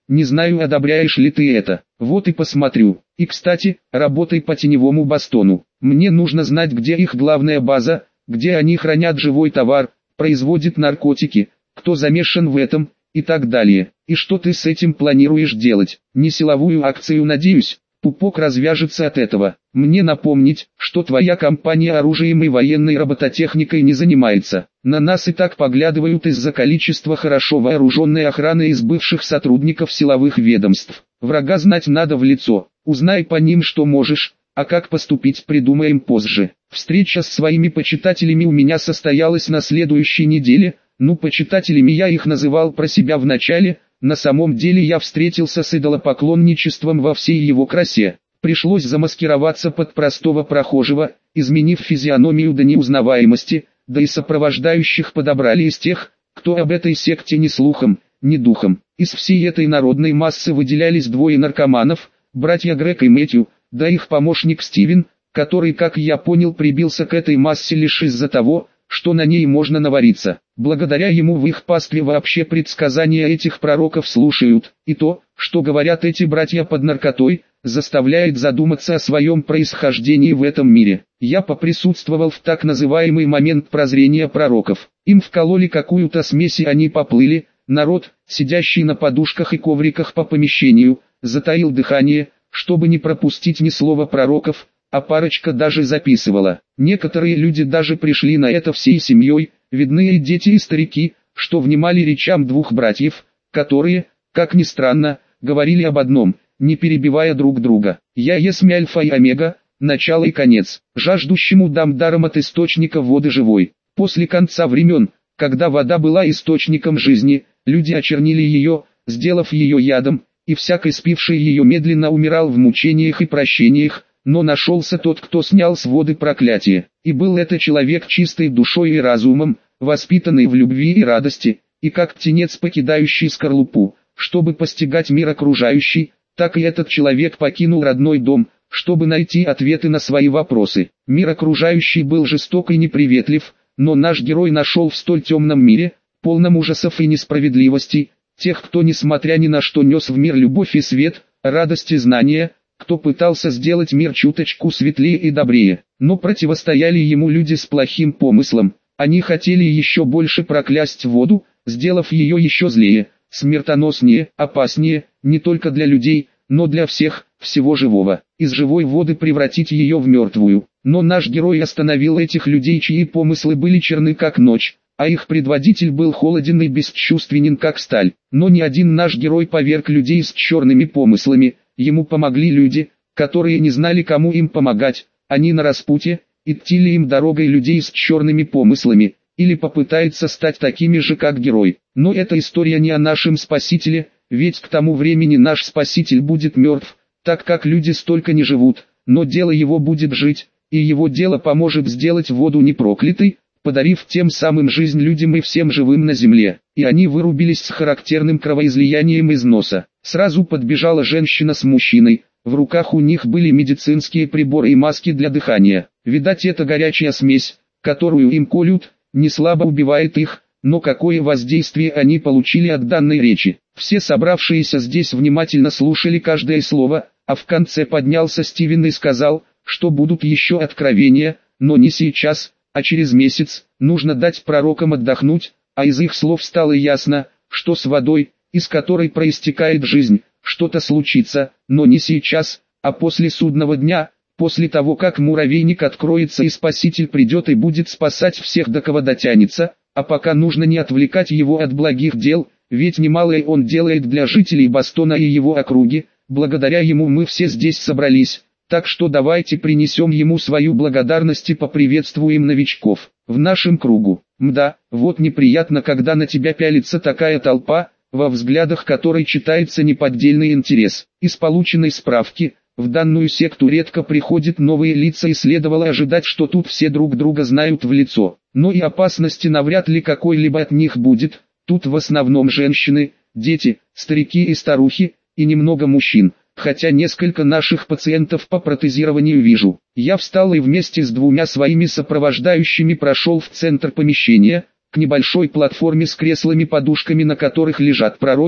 не знаю, одобряешь ли ты это. Вот и посмотрю. И кстати, работай по теневому Бостону. Мне нужно знать, где их главная база, где они хранят живой товар, производят наркотики, кто замешан в этом, и так далее. И что ты с этим планируешь делать? Не силовую акцию, надеюсь? Пупок развяжется от этого. Мне напомнить, что твоя компания оружием и военной робототехникой не занимается. На нас и так поглядывают из-за количества хорошо вооруженной охраны из бывших сотрудников силовых ведомств. Врага знать надо в лицо. Узнай по ним, что можешь, а как поступить, придумаем позже. Встреча с своими почитателями у меня состоялась на следующей неделе. Почитателями я их называл про себя в начале. На самом деле я встретился с идолопоклонничеством во всей его красе. Пришлось замаскироваться под простого прохожего, изменив физиономию до неузнаваемости, да и сопровождающих подобрали из тех, кто об этой секте ни слухом, ни духом. Из всей этой народной массы выделялись двое наркоманов, братья Грег и Мэтью, да их помощник Стивен, который, как я понял, прибился к этой массе лишь из-за того, что на ней можно навариться. Благодаря ему в их пастве вообще предсказания этих пророков слушают, и то, что говорят эти братья под наркотой, заставляет задуматься о своем происхождении в этом мире. Я поприсутствовал в так называемый момент прозрения пророков. Им вкололи какую-то смесь и они поплыли. Народ, сидящий на подушках и ковриках по помещению, затаил дыхание, чтобы не пропустить ни слова пророков, а парочка даже записывала. Некоторые люди даже пришли на это всей семьей, видные дети и старики, что внимали речам двух братьев, которые, как ни странно, говорили об одном, не перебивая друг друга. «Я есть Альфа и Омега, начало и конец, жаждущему дам даром от источника воды живой». После конца времен, когда вода была источником жизни, люди очернили ее, сделав ее ядом, и всякий спивший ее медленно умирал в мучениях и прощениях. Но нашелся тот, кто снял с воды проклятие, и был это человек чистой душой и разумом, воспитанный в любви и радости, и как птенец, покидающий скорлупу, чтобы постигать мир окружающий, так и этот человек покинул родной дом, чтобы найти ответы на свои вопросы. Мир окружающий был жесток и неприветлив, но наш герой нашел в столь темном мире, полном ужасов и несправедливости, тех, кто несмотря ни на что нес в мир любовь и свет, радость и знания, кто пытался сделать мир чуточку светлее и добрее, но противостояли ему люди с плохим помыслом. Они хотели еще больше проклясть воду, сделав ее еще злее, смертоноснее, опаснее, не только для людей, но для всех, всего живого. Из живой воды превратить ее в мертвую. Но наш герой остановил этих людей, чьи помыслы были черны как ночь, а их предводитель был холоден и бесчувственен как сталь. Но ни один наш герой поверг людей с черными помыслами. Ему помогли люди, которые не знали, кому им помогать. Они на распутье, идти ли им дорогой людей с черными помыслами, или попытается стать такими же, как герой. Но эта история не о нашем спасителе, ведь к тому времени наш спаситель будет мертв, так как люди столько не живут, но дело его будет жить, и его дело поможет сделать воду непроклятой, подарив тем самым жизнь людям и всем живым на земле. И они вырубились с характерным кровоизлиянием из носа. Сразу подбежала женщина с мужчиной, в руках у них были медицинские приборы и маски для дыхания. Видать, эта горячая смесь, которую им колют, не слабо убивает их, но какое воздействие они получили от данной речи. Все собравшиеся здесь внимательно слушали каждое слово, а в конце поднялся Стивен и сказал, что будут еще откровения, но не сейчас, а через месяц. Нужно дать пророкам отдохнуть, а из их слов стало ясно, что с водой, из которой проистекает жизнь, что-то случится, но не сейчас, а после судного дня, после того, как муравейник откроется и Спаситель придет и будет спасать всех, до кого дотянется. А пока нужно не отвлекать его от благих дел, ведь немалое он делает для жителей Бостона и его округи. Благодаря ему мы все здесь собрались, так что давайте принесем ему свою благодарность и поприветствуем новичков в нашем кругу. Мда, вот неприятно, когда на тебя пялится такая толпа, во взглядах которой читается неподдельный интерес. Из полученной справки, в данную секту редко приходят новые лица, и следовало ожидать, что тут все друг друга знают в лицо. Но и опасности навряд ли какой-либо от них будет. Тут в основном женщины, дети, старики и старухи, и немного мужчин, хотя несколько наших пациентов по протезированию вижу. Я встал и вместе с двумя своими сопровождающими прошел в центр помещения, к небольшой платформе с креслами-подушками, на которых лежат пророки,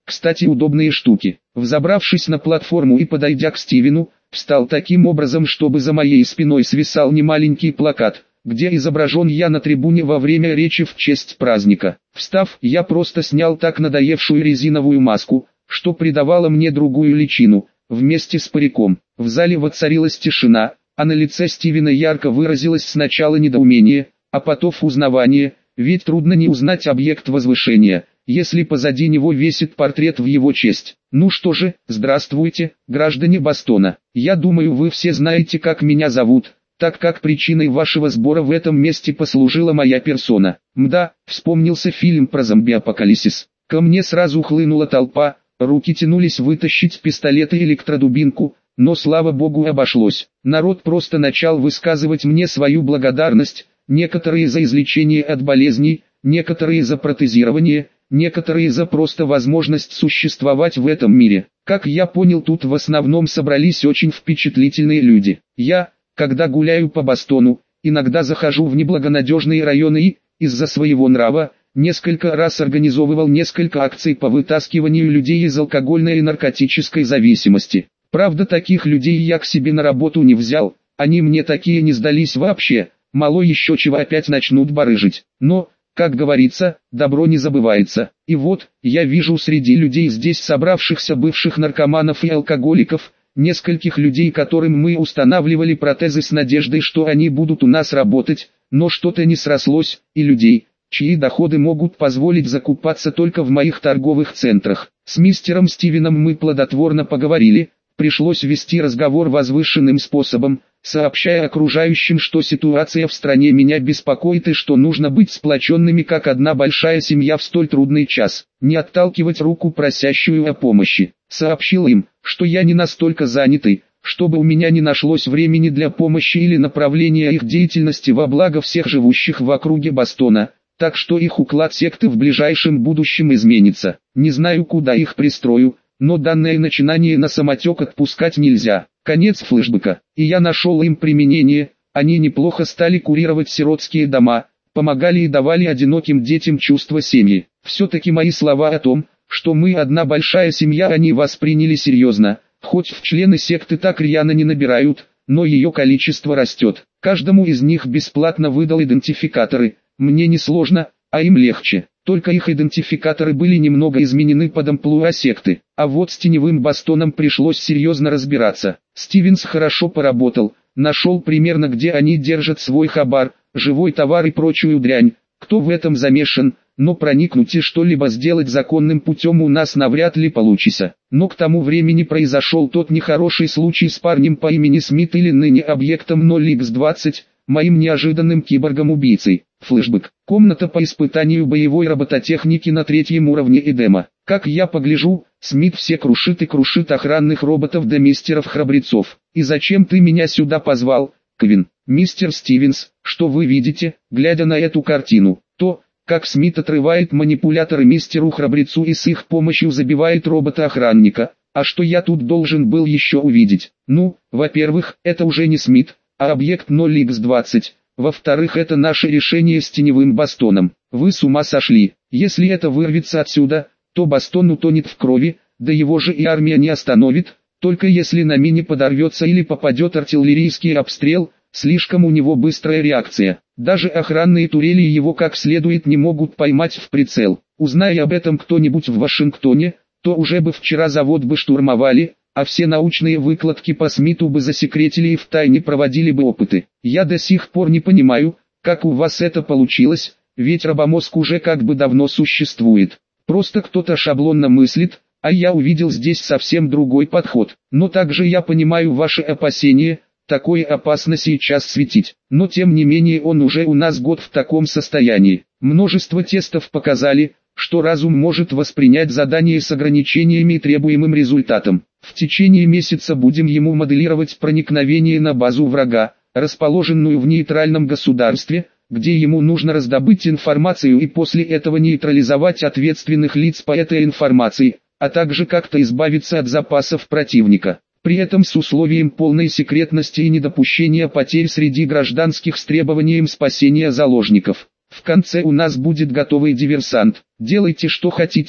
Кстати, удобные штуки. Взобравшись на платформу и подойдя к Стивену, встал таким образом, чтобы за моей спиной свисал немаленький плакат, где изображен я на трибуне во время речи в честь праздника. Встав, я просто снял так надоевшую резиновую маску, что придавало мне другую личину, вместе с париком. В зале воцарилась тишина, а на лице Стивена ярко выразилось сначала недоумение, а потом узнавание, ведь трудно не узнать объект возвышения, если позади него висит портрет в его честь. Ну что же, здравствуйте, граждане Бостона. Я думаю, вы все знаете, как меня зовут, так как причиной вашего сбора в этом месте послужила моя персона. Мда, вспомнился фильм про зомби-апокалипсис. Ко мне сразу хлынула толпа, руки тянулись вытащить пистолет и электродубинку, но слава богу обошлось. Народ просто начал высказывать мне свою благодарность, некоторые за излечение от болезней, некоторые за протезирование, некоторые за просто возможность существовать в этом мире. Как я понял, тут в основном собрались очень впечатлительные люди. Я, когда гуляю по Бостону, иногда захожу в неблагонадежные районы и, из-за своего нрава, несколько раз организовывал несколько акций по вытаскиванию людей из алкогольной и наркотической зависимости. Правда, таких людей я к себе на работу не взял, они мне такие не сдались вообще, мало еще чего опять начнут барыжить. Но, как говорится, добро не забывается. И вот, я вижу среди людей здесь собравшихся бывших наркоманов и алкоголиков, нескольких людей, которым мы устанавливали протезы с надеждой, что они будут у нас работать, но что-то не срослось, и людей, чьи доходы могут позволить закупаться только в моих торговых центрах. С мистером Стивеном мы плодотворно поговорили, пришлось вести разговор возвышенным способом, сообщая окружающим, что ситуация в стране меня беспокоит и что нужно быть сплоченными как одна большая семья в столь трудный час, не отталкивать руку просящую о помощи. Сообщил им, что я не настолько занятый, чтобы у меня не нашлось времени для помощи или направления их деятельности во благо всех живущих в округе Бостона, так что их уклад секты в ближайшем будущем изменится. Не знаю, куда их пристрою, но данное начинание на самотек отпускать нельзя. Конец флешбека. И я нашел им применение, они неплохо стали курировать сиротские дома, помогали и давали одиноким детям чувство семьи. Все-таки мои слова о том, что мы одна большая семья, они восприняли серьезно, хоть в члены секты так рьяно не набирают, но ее количество растет. Каждому из них бесплатно выдал идентификаторы, мне не сложно, а им легче. Только их идентификаторы были немного изменены под амплуа секты. А вот с теневым Бостоном пришлось серьезно разбираться. Стивенс хорошо поработал, нашел примерно, где они держат свой хабар, живой товар и прочую дрянь, кто в этом замешан, но проникнуть и что-либо сделать законным путем у нас навряд ли получится. Но к тому времени произошел тот нехороший случай с парнем по имени Смит или ныне объектом 0x20, моим неожиданным киборгом-убийцей. Флэшбэк. Комната по испытанию боевой робототехники на 3-м уровне Эдема. Как я погляжу, Смит все крушит и крушит охранных роботов до мистеров-храбрецов. И зачем ты меня сюда позвал, Кевин? Мистер Стивенс, что вы видите, глядя на эту картину? То, как Смит отрывает манипуляторы мистеру-храбрецу и с их помощью забивает робота-охранника. А что я тут должен был еще увидеть? Ну, во-первых, это уже не Смит, а объект 0x20. Во-вторых, это наше решение с теневым Бостоном. Вы с ума сошли. Если это вырвется отсюда, то Бостон утонет в крови, да его же и армия не остановит, только если на мине подорвется или попадет артиллерийский обстрел, слишком у него быстрая реакция. Даже охранные турели его как следует не могут поймать в прицел. Узная об этом кто-нибудь в Вашингтоне, то уже бы вчера завод бы штурмовали, а все научные выкладки по Смиту бы засекретили и втайне проводили бы опыты. Я до сих пор не понимаю, как у вас это получилось, ведь робомозг уже как бы давно существует. Просто кто-то шаблонно мыслит, а я увидел здесь совсем другой подход. Но также я понимаю ваши опасения, такое опасно сейчас светить. Но тем не менее он уже у нас год в таком состоянии. Множество тестов показали, что разум может воспринять задание с ограничениями и требуемым результатом. В течение месяца будем ему моделировать проникновение на базу врага, расположенную в нейтральном государстве, где ему нужно раздобыть информацию и после этого нейтрализовать ответственных лиц по этой информации, а также как-то избавиться от запасов противника. При этом с условием полной секретности и недопущения потерь среди гражданских с требованием спасения заложников. В конце у нас будет готовый диверсант. Делайте что хотите,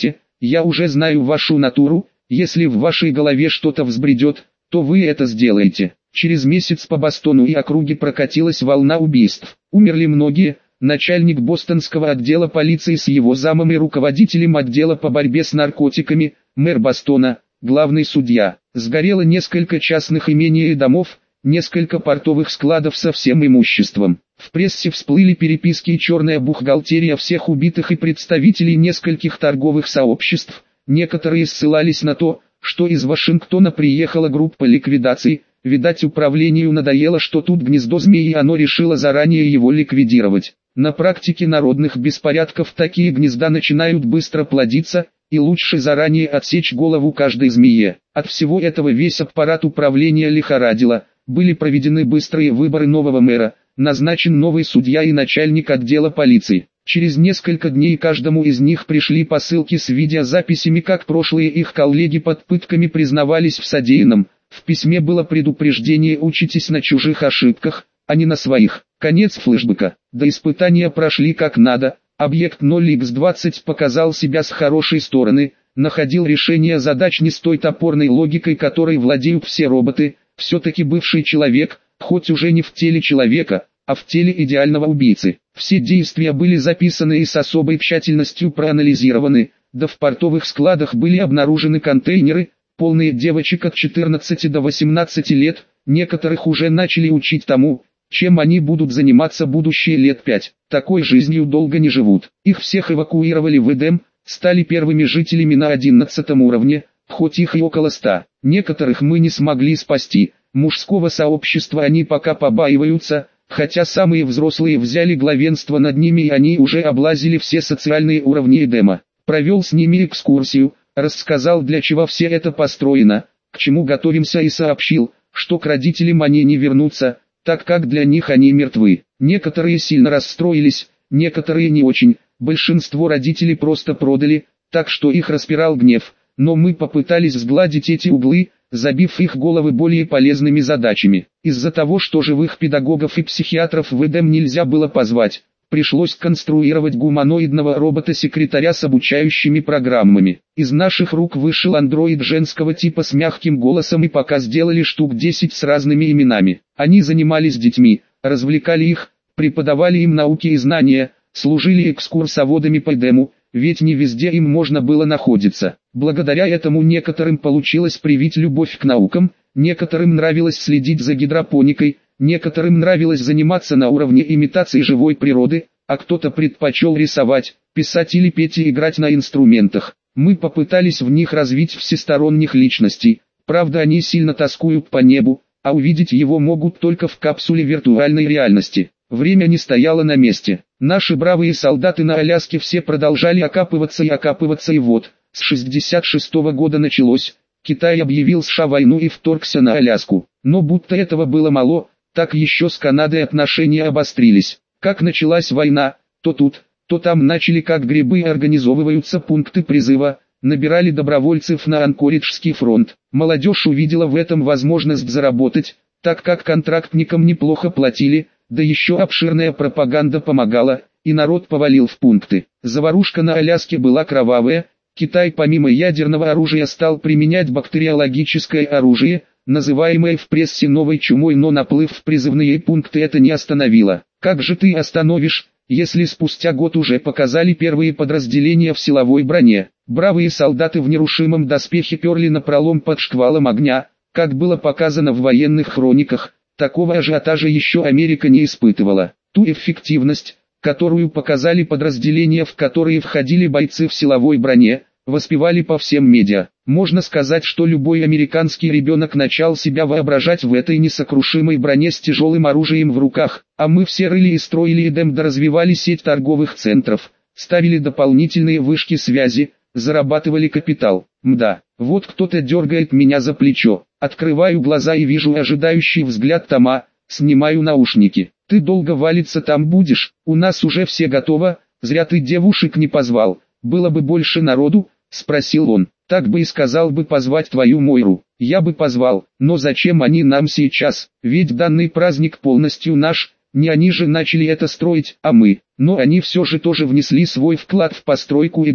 Я уже знаю вашу натуру, если в вашей голове что-то взбредет, то вы это сделаете. Через месяц по Бостону и округе прокатилась волна убийств. Умерли многие, начальник бостонского отдела полиции с его замом и руководителем отдела по борьбе с наркотиками, мэр Бостона, главный судья. Сгорело несколько частных имений и домов, несколько портовых складов со всем имуществом. В прессе всплыли переписки и черная бухгалтерия всех убитых и представителей нескольких торговых сообществ. Некоторые ссылались на то, что из Вашингтона приехала группа ликвидации. Видать, управлению надоело, что тут гнездо змеи, и оно решило заранее его ликвидировать. На практике народных беспорядков такие гнезда начинают быстро плодиться, и лучше заранее отсечь голову каждой змее. От всего этого весь аппарат управления лихорадило. Были проведены быстрые выборы нового мэра, назначен новый судья и начальник отдела полиции. Через несколько дней каждому из них пришли посылки с видеозаписями, как прошлые их коллеги под пытками признавались в содеянном. В письме было предупреждение: учитесь на чужих ошибках, а не на своих. Конец флешбека. До испытания прошли как надо. Объект 0x20 показал себя с хорошей стороны, находил решение задач не с той топорной логикой, которой владеют все роботы. Все-таки бывший человек, хоть уже не в теле человека, а в теле идеального убийцы. Все действия были записаны и с особой тщательностью проанализированы, да в портовых складах были обнаружены контейнеры, полные девочек от 14 до 18 лет, некоторых уже начали учить тому, чем они будут заниматься будущие лет 5. Такой жизнью долго не живут. Их всех эвакуировали в Эдем, стали первыми жителями на 11 уровне, хоть их и около 100. Некоторых мы не смогли спасти, мужского сообщества они пока побаиваются, хотя самые взрослые взяли главенство над ними, и они уже облазили все социальные уровни Эдема. Провел с ними экскурсию, рассказал, для чего все это построено, к чему готовимся, и сообщил, что к родителям они не вернутся, так как для них они мертвы. Некоторые сильно расстроились, некоторые не очень, большинство родителей просто продали, так что их распирал гнев, но мы попытались сгладить эти углы, забив их головы более полезными задачами. Из-за того, что живых педагогов и психиатров в Эдем нельзя было позвать, пришлось конструировать гуманоидного робота-секретаря с обучающими программами. Из наших рук вышел андроид женского типа с мягким голосом, и пока сделали штук 10 с разными именами. Они занимались детьми, развлекали их, преподавали им науки и знания, служили экскурсоводами по Эдему, ведь не везде им можно было находиться. Благодаря этому некоторым получилось привить любовь к наукам, некоторым нравилось следить за гидропоникой, некоторым нравилось заниматься на уровне имитации живой природы, а кто-то предпочел рисовать, писать или петь и играть на инструментах. Мы попытались в них развить всесторонних личностей, правда они сильно тоскуют по небу, а увидеть его могут только в капсуле виртуальной реальности. Время не стояло на месте. Наши бравые солдаты на Аляске все продолжали окапываться, и вот, с 66-го года началось. Китай объявил США войну и вторгся на Аляску. Но будто этого было мало, так еще с Канадой отношения обострились. Как началась война, то тут, то там начали как грибы организовываются пункты призыва, набирали добровольцев на Анкориджский фронт. Молодежь увидела в этом возможность заработать, так как контрактникам неплохо платили, да еще обширная пропаганда помогала, и народ повалил в пункты. Заварушка на Аляске была кровавая. Китай помимо ядерного оружия стал применять бактериологическое оружие, называемое в прессе новой чумой, но наплыв в призывные пункты это не остановило. Как же ты остановишь, если спустя год уже показали первые подразделения в силовой броне? Бравые солдаты в нерушимом доспехе перли напролом под шквалом огня, как было показано в военных хрониках. Такого ажиотажа еще Америка не испытывала. Ту эффективность, которую показали подразделения, в которые входили бойцы в силовой броне, воспевали по всем медиа. Можно сказать, что любой американский ребенок начал себя воображать в этой несокрушимой броне с тяжелым оружием в руках, а мы все рыли и строили Эдем, да развивали сеть торговых центров, ставили дополнительные вышки связи, зарабатывали капитал. Мда, вот кто-то дергает меня за плечо. Открываю глаза и вижу ожидающий взгляд Тома, снимаю наушники. Ты долго валиться там будешь? У нас уже все готово, зря ты девушек не позвал. Было бы больше народу, спросил он. Так бы и сказал бы позвать твою Мойру. Я бы позвал, но зачем они нам сейчас? Ведь данный праздник полностью наш, не они же начали это строить, а мы. Но они все же тоже внесли свой вклад в постройку Эдема.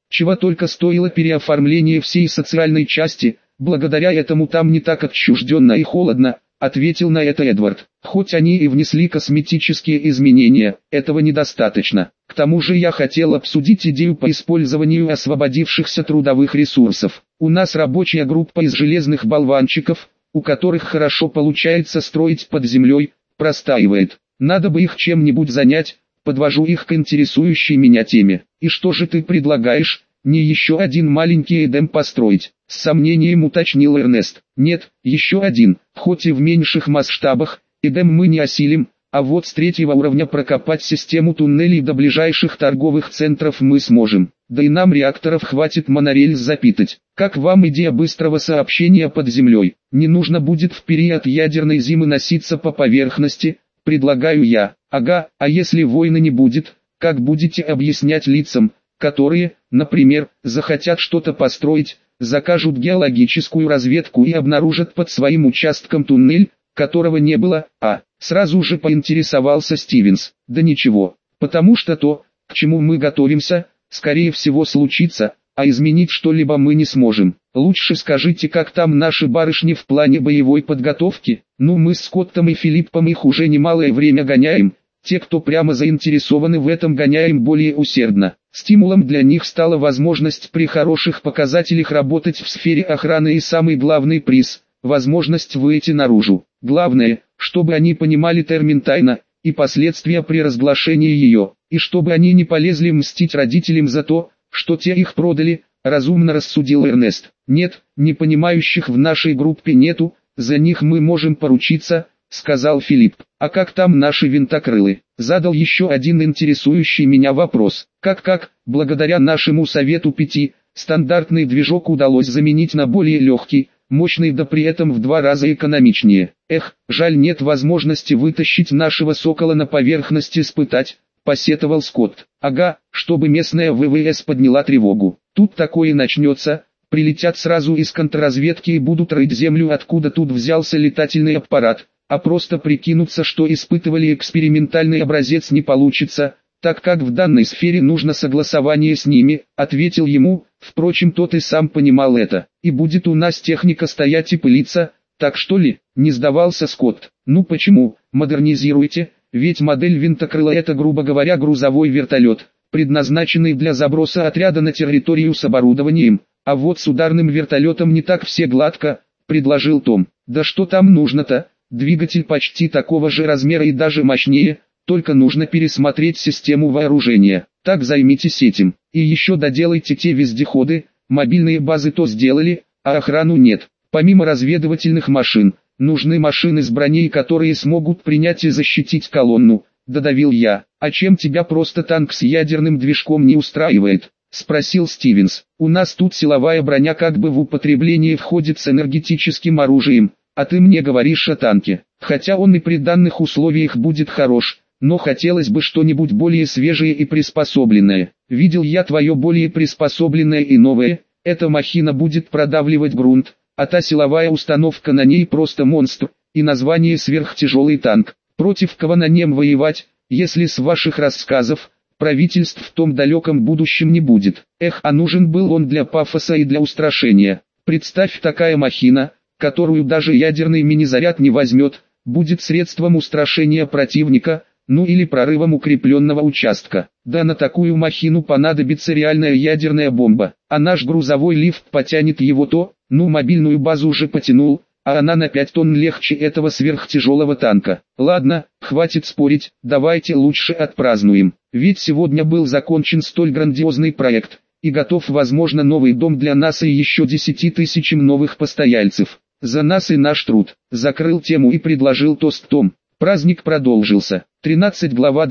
Чего только стоило переоформление всей социальной части, благодаря этому там не так отчужденно и холодно, ответил на это Эдвард. Хоть они и внесли косметические изменения, этого недостаточно. К тому же я хотел обсудить идею по использованию освободившихся трудовых ресурсов. У нас рабочая группа из железных болванчиков, у которых хорошо получается строить под землей, простаивает. Надо бы их чем-нибудь занять, подвожу их к интересующей меня теме. И что же ты предлагаешь, не еще один маленький Эдем построить? С сомнением уточнил Эрнест. Нет, еще один, хоть и в меньших масштабах, Эдем мы не осилим, а вот с 3-го уровня прокопать систему туннелей до ближайших торговых центров мы сможем. Да и нам реакторов хватит монорельс запитать. Как вам идея быстрого сообщения под землей? Не нужно будет в период ядерной зимы носиться по поверхности, предлагаю я. Ага, а если войны не будет, как будете объяснять лицам, которые, например, захотят что-то построить, закажут геологическую разведку и обнаружат под своим участком туннель, которого не было, сразу же поинтересовался Стивенс. Да ничего, потому что то, к чему мы готовимся, скорее всего случится, а изменить что-либо мы не сможем. Лучше скажите, как там наши барышни в плане боевой подготовки? Ну, мы с Скоттом и Филиппом их уже немалое время гоняем. Те, кто прямо заинтересованы в этом, гоняем более усердно. Стимулом для них стала возможность при хороших показателях работать в сфере охраны и самый главный приз – возможность выйти наружу. Главное, чтобы они понимали термин «тайна» и последствия при разглашении ее, и чтобы они не полезли мстить родителям за то, что те их продали, разумно рассудил Эрнест. Нет, не понимающих в нашей группе нету, за них мы можем поручиться, сказал Филипп. А как там наши винтокрылы? Задал еще один интересующий меня вопрос. Как, благодаря нашему совету 5, стандартный движок удалось заменить на более легкий, мощный, да при этом в 2 раза экономичнее. Эх, жаль, нет возможности вытащить нашего сокола на поверхность испытать, посетовал Скотт. Ага, чтобы местная ВВС подняла тревогу. Тут такое начнется, прилетят сразу из контрразведки и будут рыть землю, откуда тут взялся летательный аппарат, а просто прикинуться, что испытывали экспериментальный образец, не получится, так как в данной сфере нужно согласование с ними, ответил ему. Впрочем, тот и сам понимал это. И будет у нас техника стоять и пылиться, так что ли? Не сдавался Скотт. Ну почему? Модернизируйте, ведь модель винтокрыла — это, грубо говоря, грузовой вертолет, предназначенный для заброса отряда на территорию с оборудованием, а вот с ударным вертолетом не так все гладко, предложил Том. Да что там нужно-то? Двигатель почти такого же размера и даже мощнее, только нужно пересмотреть систему вооружения. Так займитесь этим. И еще доделайте те вездеходы, мобильные базы то сделали, а охрану нет. Помимо разведывательных машин, нужны машины с броней, которые смогут принять и защитить колонну, додавил я. А чем тебя просто танк с ядерным движком не устраивает? Спросил Стивенс. У нас тут силовая броня как бы в употребление входит с энергетическим оружием, а ты мне говоришь о танке. Хотя он и при данных условиях будет хорош, но хотелось бы что-нибудь более свежее и приспособленное. Видел я твое более приспособленное и новое, эта махина будет продавливать грунт, а та силовая установка на ней просто монстр, и название сверхтяжелый танк. Против кого на нем воевать, если с ваших рассказов, правительств в том далеком будущем не будет. Эх, а нужен был он для пафоса и для устрашения. Представь, такая махина, которую даже ядерный мини-заряд не возьмет, будет средством устрашения противника, ну или прорывом укрепленного участка. Да, на такую махину понадобится реальная ядерная бомба, а наш грузовой лифт потянет его то, ну мобильную базу уже потянул, а она на 5 тонн легче этого сверхтяжелого танка. Ладно, хватит спорить, давайте лучше отпразднуем, ведь сегодня был закончен столь грандиозный проект, и готов, возможно, новый дом для нас и еще 10 тысячам новых постояльцев. За нас и наш труд. Закрыл тему и предложил тост Том. Праздник продолжился. 13 глава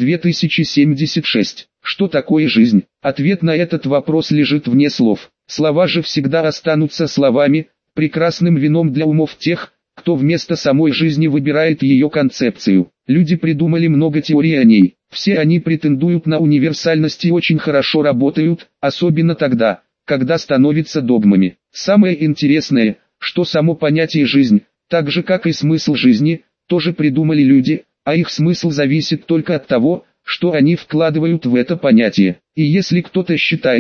2076. Что такое жизнь? Ответ на этот вопрос лежит вне слов. Слова же всегда останутся словами, прекрасным вином для умов тех, кто вместо самой жизни выбирает ее концепцию. Люди придумали много теорий о ней. Все они претендуют на универсальность и очень хорошо работают, особенно тогда, когда становятся догмами. Самое интересное, что само понятие «жизнь», так же как и смысл жизни, тоже придумали люди, а их смысл зависит только от того, что они вкладывают в это понятие. И если кто-то считает,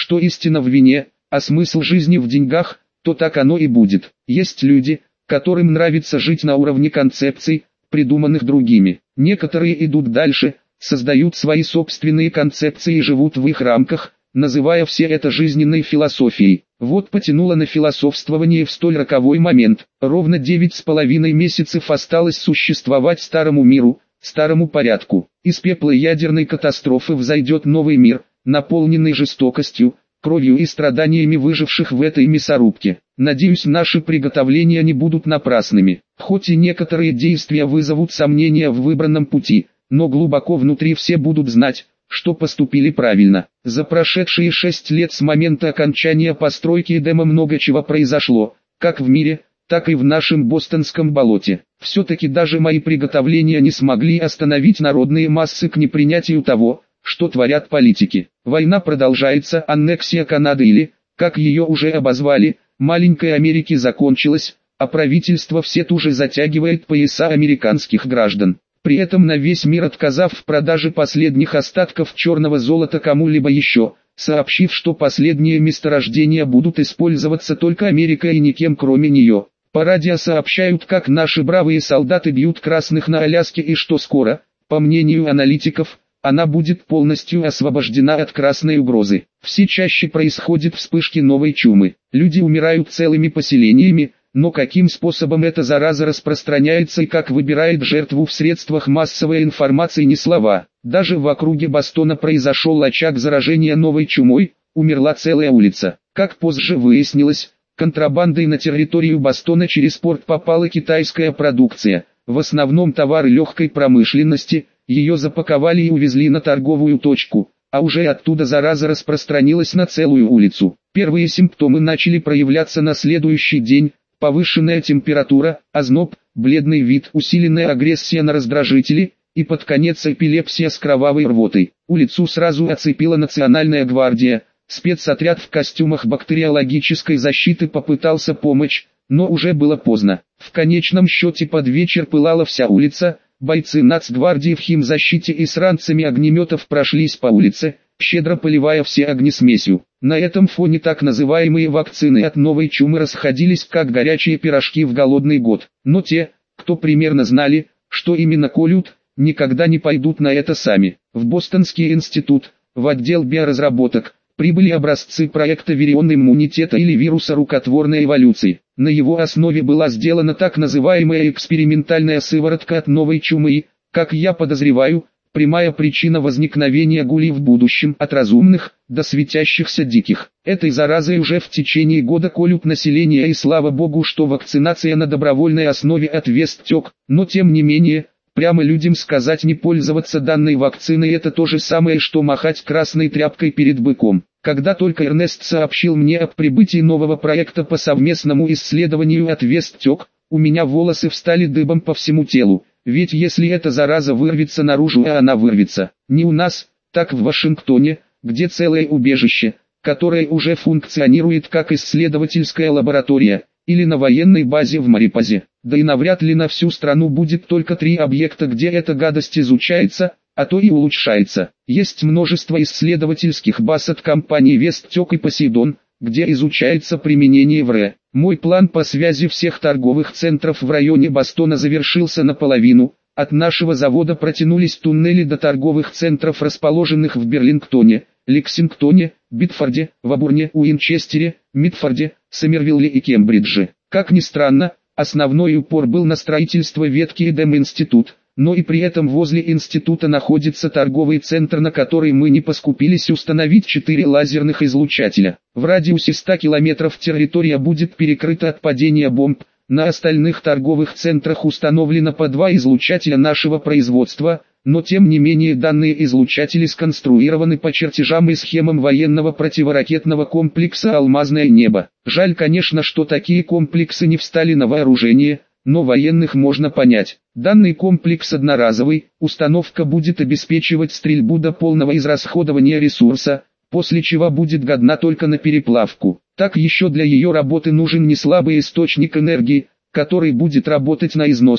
что истина в вине, а смысл жизни в деньгах, то так оно и будет. Есть люди, которым нравится жить на уровне концепций, придуманных другими. Некоторые идут дальше, создают свои собственные концепции и живут в их рамках, называя все это жизненной философией. Вот потянуло на философствование в столь роковой момент. Ровно 9,5 месяцев осталось существовать старому миру, старому порядку. Из пепла ядерной катастрофы взойдет новый мир, наполненный жестокостью, кровью и страданиями выживших в этой мясорубке. Надеюсь, наши приготовления не будут напрасными. Хоть и некоторые действия вызовут сомнения в выбранном пути, но глубоко внутри все будут знать, что поступили правильно. За прошедшие 6 лет с момента окончания постройки Эдема много чего произошло, как в мире, так и в нашем бостонском болоте. Все-таки даже мои приготовления не смогли остановить народные массы к непринятию того, что творят политики. Война продолжается, аннексия Канады или, как ее уже обозвали, маленькой Америки закончилась, а правительство все туже затягивает пояса американских граждан. При этом на весь мир отказав в продаже последних остатков черного золота кому-либо еще, сообщив, что последние месторождения будут использоваться только Америкой и никем кроме нее. По радио сообщают, как наши бравые солдаты бьют красных на Аляске и что скоро, по мнению аналитиков, она будет полностью освобождена от красной угрозы. Все чаще происходят вспышки новой чумы. Люди умирают целыми поселениями, но каким способом эта зараза распространяется и как выбирает жертву в средствах массовой информации ни слова. Даже в округе Бостона произошел очаг заражения новой чумой, умерла целая улица. Как позже выяснилось, контрабандой на территорию Бостона через порт попала китайская продукция, в основном товары легкой промышленности. Ее запаковали и увезли на торговую точку, а уже оттуда зараза распространилась на целую улицу. Первые симптомы начали проявляться на следующий день: повышенная температура, озноб, бледный вид, усиленная агрессия на раздражители, и под конец эпилепсия с кровавой рвотой. Улицу сразу оцепила Национальная гвардия, спецотряд в костюмах бактериологической защиты попытался помочь, но уже было поздно. В конечном счете под вечер пылала вся улица. Бойцы Нацгвардии в химзащите и с ранцами огнеметов прошлись по улице, щедро поливая все огни смесью. На этом фоне так называемые вакцины от новой чумы расходились как горячие пирожки в голодный год. Но те, кто примерно знали, что именно колют, никогда не пойдут на это сами. В Бостонский институт, в отдел биоразработок, прибыли образцы проекта вирион иммунитета или вируса рукотворной эволюции. На его основе была сделана так называемая экспериментальная сыворотка от новой чумы и, как я подозреваю, прямая причина возникновения гулей в будущем от разумных до светящихся диких. Этой заразой уже в течение года колют население, и слава богу, что вакцинация на добровольной основе отвестек, но тем не менее, прямо людям сказать не пользоваться данной вакциной — это то же самое, что махать красной тряпкой перед быком. Когда только Эрнест сообщил мне о прибытии нового проекта по совместному исследованию отвестек, у меня волосы встали дыбом по всему телу, ведь если эта зараза вырвется наружу, а она вырвется, не у нас, так в Вашингтоне, где целое убежище, которое уже функционирует как исследовательская лаборатория, или на военной базе в Марипозе. Да и навряд ли на всю страну будет только 3 объекта, где эта гадость изучается, а то и улучшается. Есть множество исследовательских баз от компаний Весттек и Посейдон, где изучается применение ВРЭ. Мой план по связи всех торговых центров в районе Бостона завершился наполовину. От нашего завода протянулись туннели до торговых центров, расположенных в Берлингтоне, Лексингтоне, Битфорде, Вобурне, Уинчестере, Митфорде, Сомервилле и Кембридже. Как ни странно, основной упор был на строительство ветки Эдем-институт, но и при этом возле института находится торговый центр, на который мы не поскупились установить 4 лазерных излучателя. В радиусе 100 километров территория будет перекрыта от падения бомб. На остальных торговых центрах установлено по 2 излучателя нашего производства, но тем не менее данные излучатели сконструированы по чертежам и схемам военного противоракетного комплекса «Алмазное небо». Жаль, конечно, что такие комплексы не встали на вооружение, но военных можно понять. Данный комплекс одноразовый, установка будет обеспечивать стрельбу до полного израсходования ресурса, после чего будет годна только на переплавку. Так еще для ее работы нужен неслабый источник энергии, который будет работать на износ,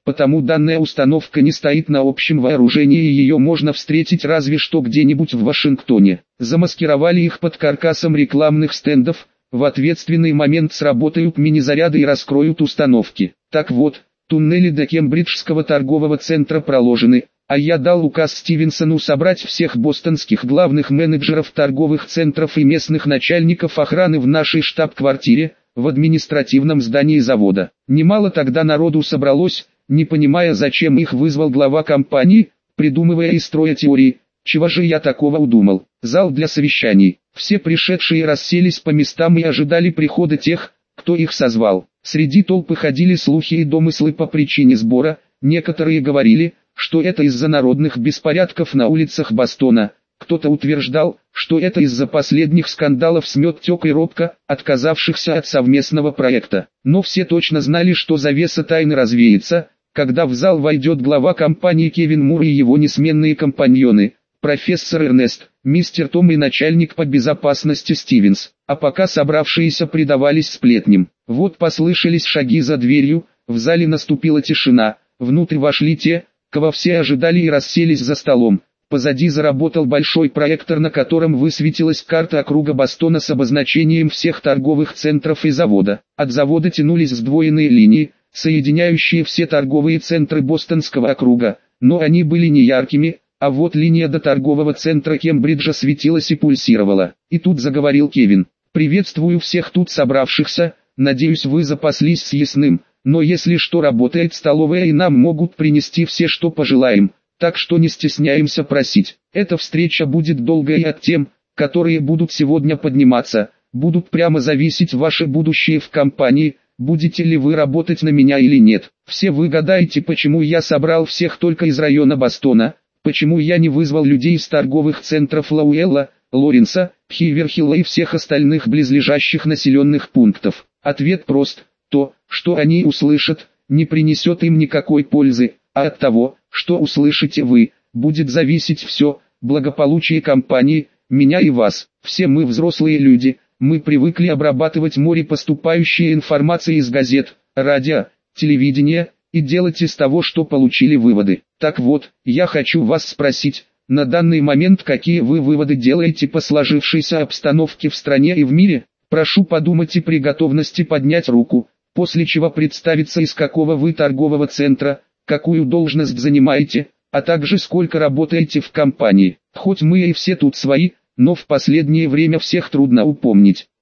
потому данная установка не стоит на общем вооружении и ее можно встретить разве что где-нибудь в Вашингтоне. Замаскировали их под каркасом рекламных стендов, в ответственный момент сработают мини-заряды и раскроют установки. Так вот, туннели до Кембриджского торгового центра проложены, а я дал указ Стивенсону собрать всех бостонских главных менеджеров торговых центров и местных начальников охраны в нашей штаб-квартире, в административном здании завода. Немало тогда народу собралось, не понимая, зачем их вызвал глава компании, придумывая и строя теории. Чего же я такого удумал? Зал для совещаний. Все пришедшие расселись по местам и ожидали прихода тех, кто их созвал. Среди толпы ходили слухи и домыслы по причине сбора. Некоторые говорили, что это из-за народных беспорядков на улицах Бостона. Кто-то утверждал, что это из-за последних скандалов с Медтек и Робко, отказавшихся от совместного проекта. Но все точно знали, что завеса тайны развеется, когда в зал войдет глава компании Кевин Мур и его несменные компаньоны, профессор Эрнест, мистер Том и начальник по безопасности Стивенс. А пока собравшиеся предавались сплетням. Вот послышались шаги за дверью, в зале наступила тишина, внутрь вошли те, кого все ожидали и расселись за столом. Позади заработал большой проектор, на котором высветилась карта округа Бостона с обозначением всех торговых центров и завода. От завода тянулись сдвоенные линии, соединяющие все торговые центры Бостонского округа, но они были не яркими, а вот линия до торгового центра Кембриджа светилась и пульсировала. И тут заговорил Кевин. «Приветствую всех тут собравшихся, надеюсь вы запаслись съестным, но если что работает столовая и нам могут принести все что пожелаем. Так что не стесняемся просить. Эта встреча будет долгой, и от тем, которые будут сегодня подниматься, будут прямо зависеть ваше будущее в компании, будете ли вы работать на меня или нет. Все вы гадаете, почему я собрал всех только из района Бостона, почему я не вызвал людей из торговых центров Лауэлла, Лоренса, Хиверхилла и всех остальных близлежащих населенных пунктов. Ответ прост. То, что они услышат, не принесет им никакой пользы, а от того, что услышите вы, будет зависеть все, благополучие компании, меня и вас. Все мы взрослые люди, мы привыкли обрабатывать море поступающей информации из газет, радио, телевидения, и делать из того, что получили выводы. Так вот, я хочу вас спросить, на данный момент какие вы выводы делаете по сложившейся обстановке в стране и в мире? Прошу подумать и при готовности поднять руку, после чего представиться, из какого вы торгового центра, какую должность занимаете, а также сколько работаете в компании. Хоть мы и все тут свои, но в последнее время всех трудно упомнить.